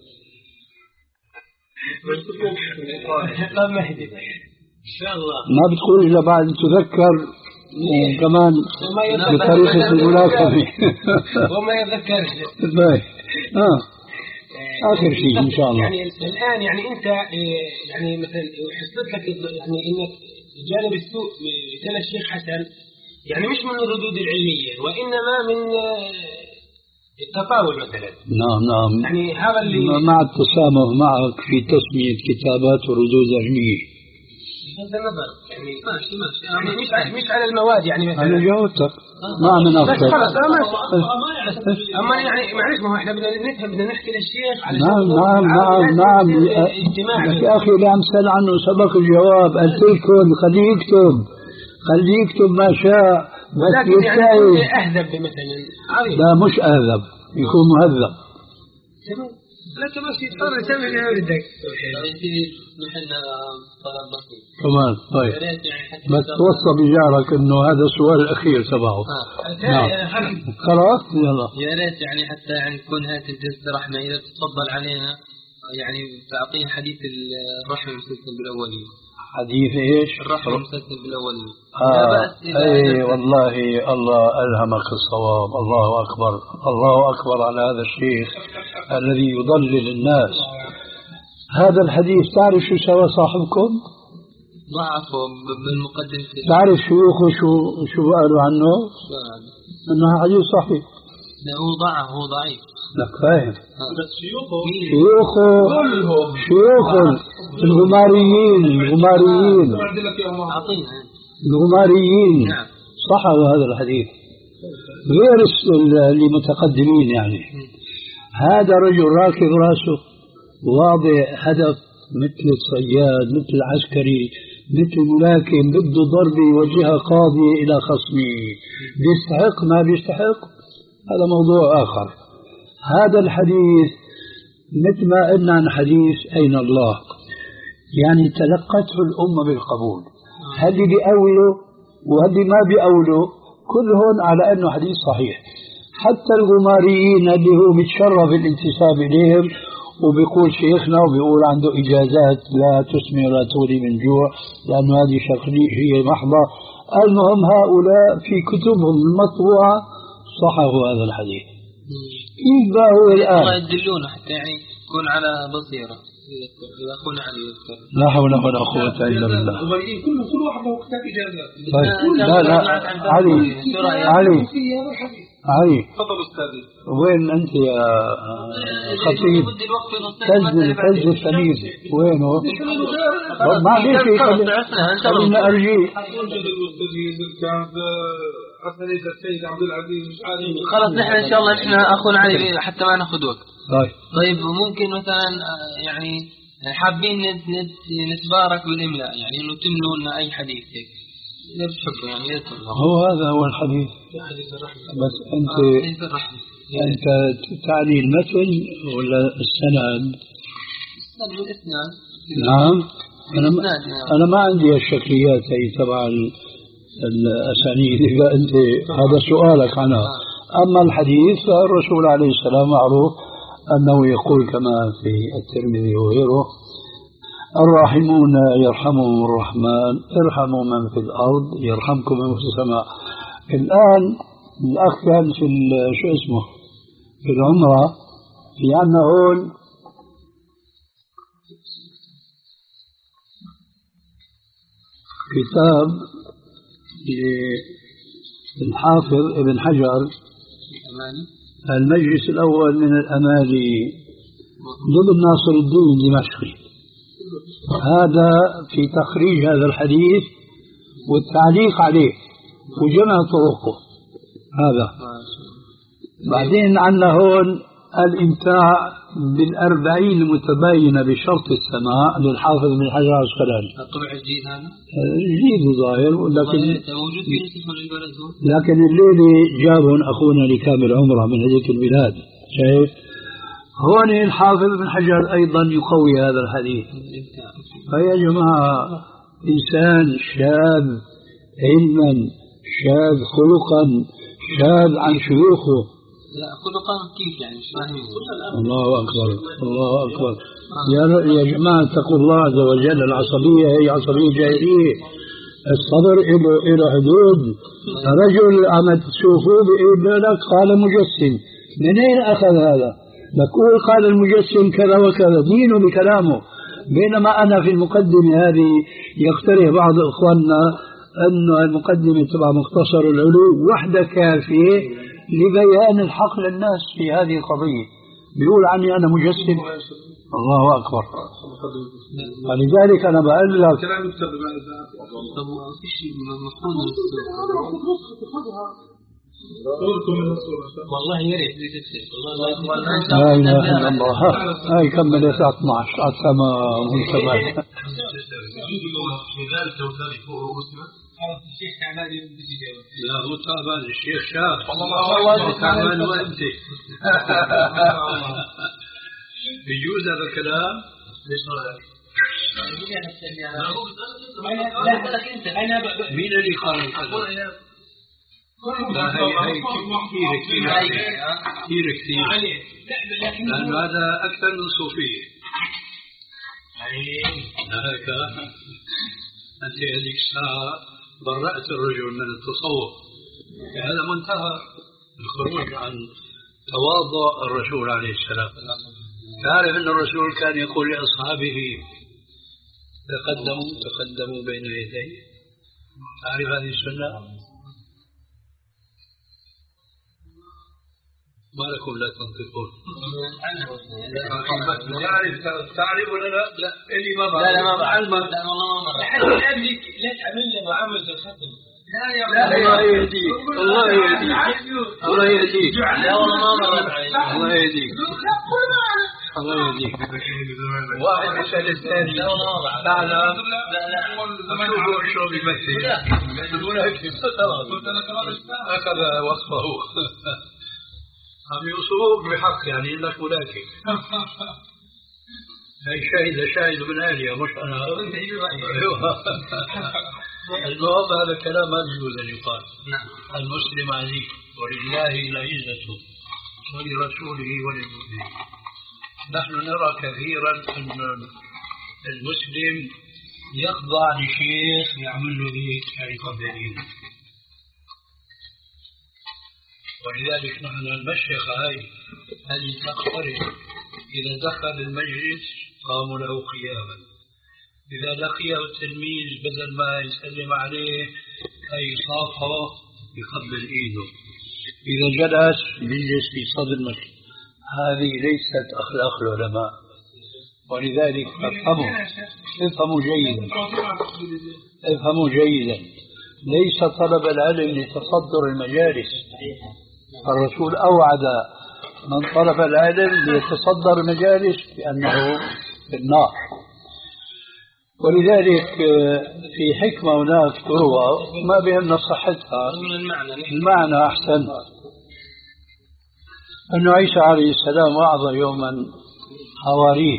إن شاء الله ما بتقول إلا بعد تذكر كمان بطريقة الملاكمة. وما يتذكر. طيب آه آخر شيء إن شاء الله. يعني الآن يعني أنت يعني مثلا حسيت لك يعني إنك جانب السوء مثل الشيخ حسن يعني مش من الردود العلمية وإنما من التطاول مثلا. نعم نعم. يعني هذا اللي مع التسامح معك في تسمية كتابات وردود علمية. هذا النظر يعني ماشي ماشي يعني مش مش على المواد يعني مثلا. أنا جاوبتك ما من أكثر. بس خلاص ماشي. أما يعني معلش ما هو إحنا بدنا نفهم بدنا نحكي للشيخ على نعم نعم نعم نعم. يا أخي اللي عم سأل عنه سبق الجواب، قلت لكم خليه يكتب خليه يكتب ما شاء بس يستاهل. يعني أهذب مثلا. لا مش أهذب، يكون مهذب. لا تمشي تفضل سوي اللي بدك. نحن طلب بسيط كمان. طيب بس توصى بجارك انه هذا السؤال الاخير تبعه. نعم خلاص يلا. يا ريت يعني حتى يعني تكون هذه الجلسه رحمه اذا تتفضل علينا يعني تعطينا حديث الرحم المسلسل بالاولي. حديث ايش؟ الرحم المسلسل بالاولي. آه اي والله الله الهمك الصواب. الله اكبر الله اكبر على هذا الشيخ الذي يضلل الناس. هذا الحديث تعرف شو سوى صاحبكم؟ ضعفه بالمقدمة. تعرف شيوخه شو شو قالوا عنه؟ انه حديث صحيح. لا هو ضعف هو ضعيف. لك فاهم. شيوخه شيوخه شيوخه الغماريين الغماريين الغماريين صحوا هذا الحديث غير اللي متقدمين. يعني هذا رجل راكب راسه واضع هدف مثل الصياد مثل العسكري مثل الملاكم بده ضرب يوجهها قاضي إلى خصمه، بيستحق ما بيستحق هذا موضوع آخر. هذا الحديث مثل ما قلنا عن حديث أين الله، يعني تلقته الأمة بالقبول. هل بيأوله وهذه ما بيقولوا كلهم على أنه حديث صحيح. حتى الغماريين اللي هو بيتشرف الانتساب إليهم وبيقول شيخنا وبيقول عنده إجازات لا تسمي ولا تغني من جوع لأنه هذه شرقية محضة. المهم هؤلاء في كتبهم المطبوعة صححوا هذا الحديث. كيف بقى هو الآن؟ الله يدلونه حتى يعني يكون على بصيرة. إذا أخونا علي يذكر لا حول ولا قوة إلا بالله. كل كل واحد له كتاب إجازات. طيب لا لا علي علي علي تفضل أستاذي. وين أنت يا خطيب؟ تنزل تنزل سمير وينه؟ ما ليش خلينا أرجي. خلاص نحن إن شاء الله إحنا أخونا علي حتى ما نأخذ وقت. طيب طيب ممكن مثلا يعني حابين نتبارك بالإملاء يعني إنه تملوا لنا أي حديث هيك إذا بتحبوا يعني هو هذا هو الحديث. بس أنت أنت تعني المتن ولا السند؟ السند والإسناد. نعم أنا ما أنا ما عندي الشكليات هي تبع الأسانيد. إذا أنت هذا سؤالك عنها. أما الحديث الرسول عليه السلام معروف أنه يقول كما في الترمذي وغيره الراحمون يرحمهم الرحمن ارحموا من في الأرض يرحمكم من في السماء. الآن الأخ كان في شو اسمه في العمرة في عنا هون كتاب للحافظ ابن حجر المجلس الأول من الأمالي ضد ناصر الدين الدمشقي. هذا في تخريج هذا الحديث والتعليق عليه وجمع طرقه هذا. بعدين عندنا هون الإمتاع بالأربعين المتباينة بشرط السماع للحافظ بن حجر العسقلاني. الطبع الجديد هذا؟ جديد ظاهر لكن موجود في نسخة البلد هون. لكن الليلة جابهم أخونا لكامل عمره من هذيك البلاد. شايف هون الحافظ بن حجر أيضا يقوي هذا الحديث. فيا جماعة إنسان شاذ علما شاذ خلقا شاذ عن شيوخه. لا خلقا كيف يعني مش فاهم. الله أكبر الله أكبر. يا يا جماعة اتقوا الله عز وجل. العصبية هي عصبية جاهلية. الصبر له له حدود. رجل عم تشوفوه بيقول لك قال مجسم. منين أخذ هذا؟ نقول قال المجسم كذا وكذا دينه بكلامه. بينما أنا في المقدمة هذه يقترح بعض إخواننا أن المقدمة تبع مختصر العلو وحدة كافية لبيان الحق للناس في هذه القضية. بيقول عني أنا مجسم. الله أكبر. فلذلك أنا بقول لك والله يا ريت لا إله إلا الله. هاي كمل الساعة اثني عشر السماء والسماء. لا هو تعبان الشيخ شاب والله تعبان وانت يجوز هذا الكلام. مين اللي قال الكلام؟ لا هي هي كثير كثير كثير كثير لأن هذا أكثر من صوفية. هيك أنت هذيك الساعة برأت الرجل من التصوف. هذا منتهى الخروج عن تواضع الرسول عليه السلام. تعرف أن الرسول كان يقول لأصحابه تقدموا تقدموا بين يدي. تعرف هذه السنة؟ ما لكم لا تنطقون؟ تعرف تعرف ولا لا؟ لا اللي ما بعرف. لا لا ما بعرف. لا والله ما بعرف. ليش عملنا معاملة الختم؟ لا يا الله يهديك الله يهديك الله يهديك. لا والله ما مرت علي. الله يهديك الله يهديك. واحد يسأل الثاني. لا والله ما بعرف. لا لا لا لا شو شو بيمثل؟ يقول هيك أخذ وصفه. هم يوصلوك بحق يعني إنك ملاكي. هاي شاهد شاهد من آلية مش أنا. المهم هذا كلام ما يجوز أن يقال. المسلم عزيز ولله العزة ولرسوله وللمؤمنين. نحن نرى كثيرا أن المسلم يخضع لشيخ يعمل له كالقبلين، ولذلك نحن المشيخ هاي هذه تقترب إذا دخل المجلس قاموا له قياما، إذا لقيه التلميذ بدل ما يسلم عليه أي صافه يقبل إيده، إذا جلس يجلس في صدر المسجد. هذه ليست أخلاق العلماء، ولذلك افهموا افهموا جيدا افهموا جيدا ليس طلب العلم لتصدر المجالس. الرسول أوعد من طلب العلم ليتصدر المجالس بأنه في النار. ولذلك في حكمة هناك تروى ما بهمنا صحتها، المعنى أحسن، أن عيسى عليه السلام وعظ يوما حواريه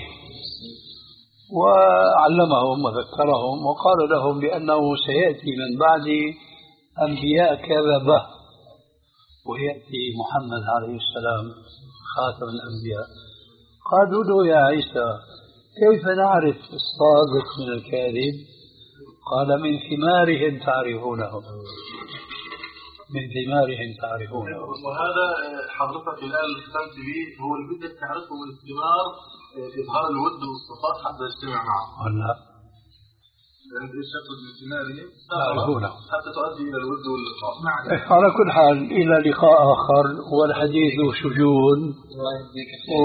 وعلمهم وذكرهم وقال لهم بأنه سيأتي من بعد أنبياء كذبة ويأتي محمد عليه السلام خاتم الأنبياء. قالوا له يا عيسى كيف نعرف الصادق من الكاذب؟ قال من ثمارهم تعرفونهم، من ثمارهم تعرفونهم. وهذا حضرتك الآن اللي اختمت به هو اللي بدك تعرفه من الثمار، إظهار الود والصفات حتى يجتمع معه. ولا يعني ايش يقصد من ثمارهم؟ تعرفونهم حتى تؤدي إلى الود واللقاء. على كل حال إلى لقاء آخر، والحديث شجون و...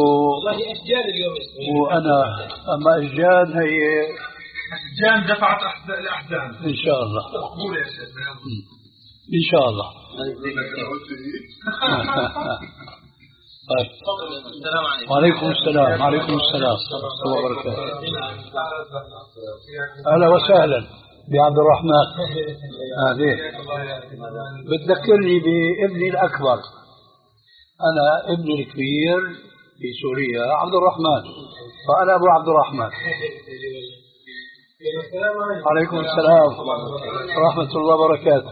وأنا أما إسجان هي إسجان دفعت الأحزان إن شاء الله. مقبولة يا سيدنا إن شاء الله. السلام عليكم. وعليكم السلام. وعليكم السلام ورحمة الله وبركاته. أهلا وسهلا بعبد الرحمن. هذه بتذكرني بابني الأكبر، أنا ابني الكبير في سوريا عبد الرحمن، فأنا أبو عبد الرحمن. عليكم السلام ورحمة الله وبركاته.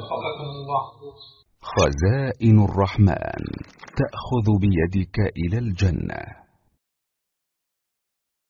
خزائن الرحمن تأخذ بيدك إلى الجنة.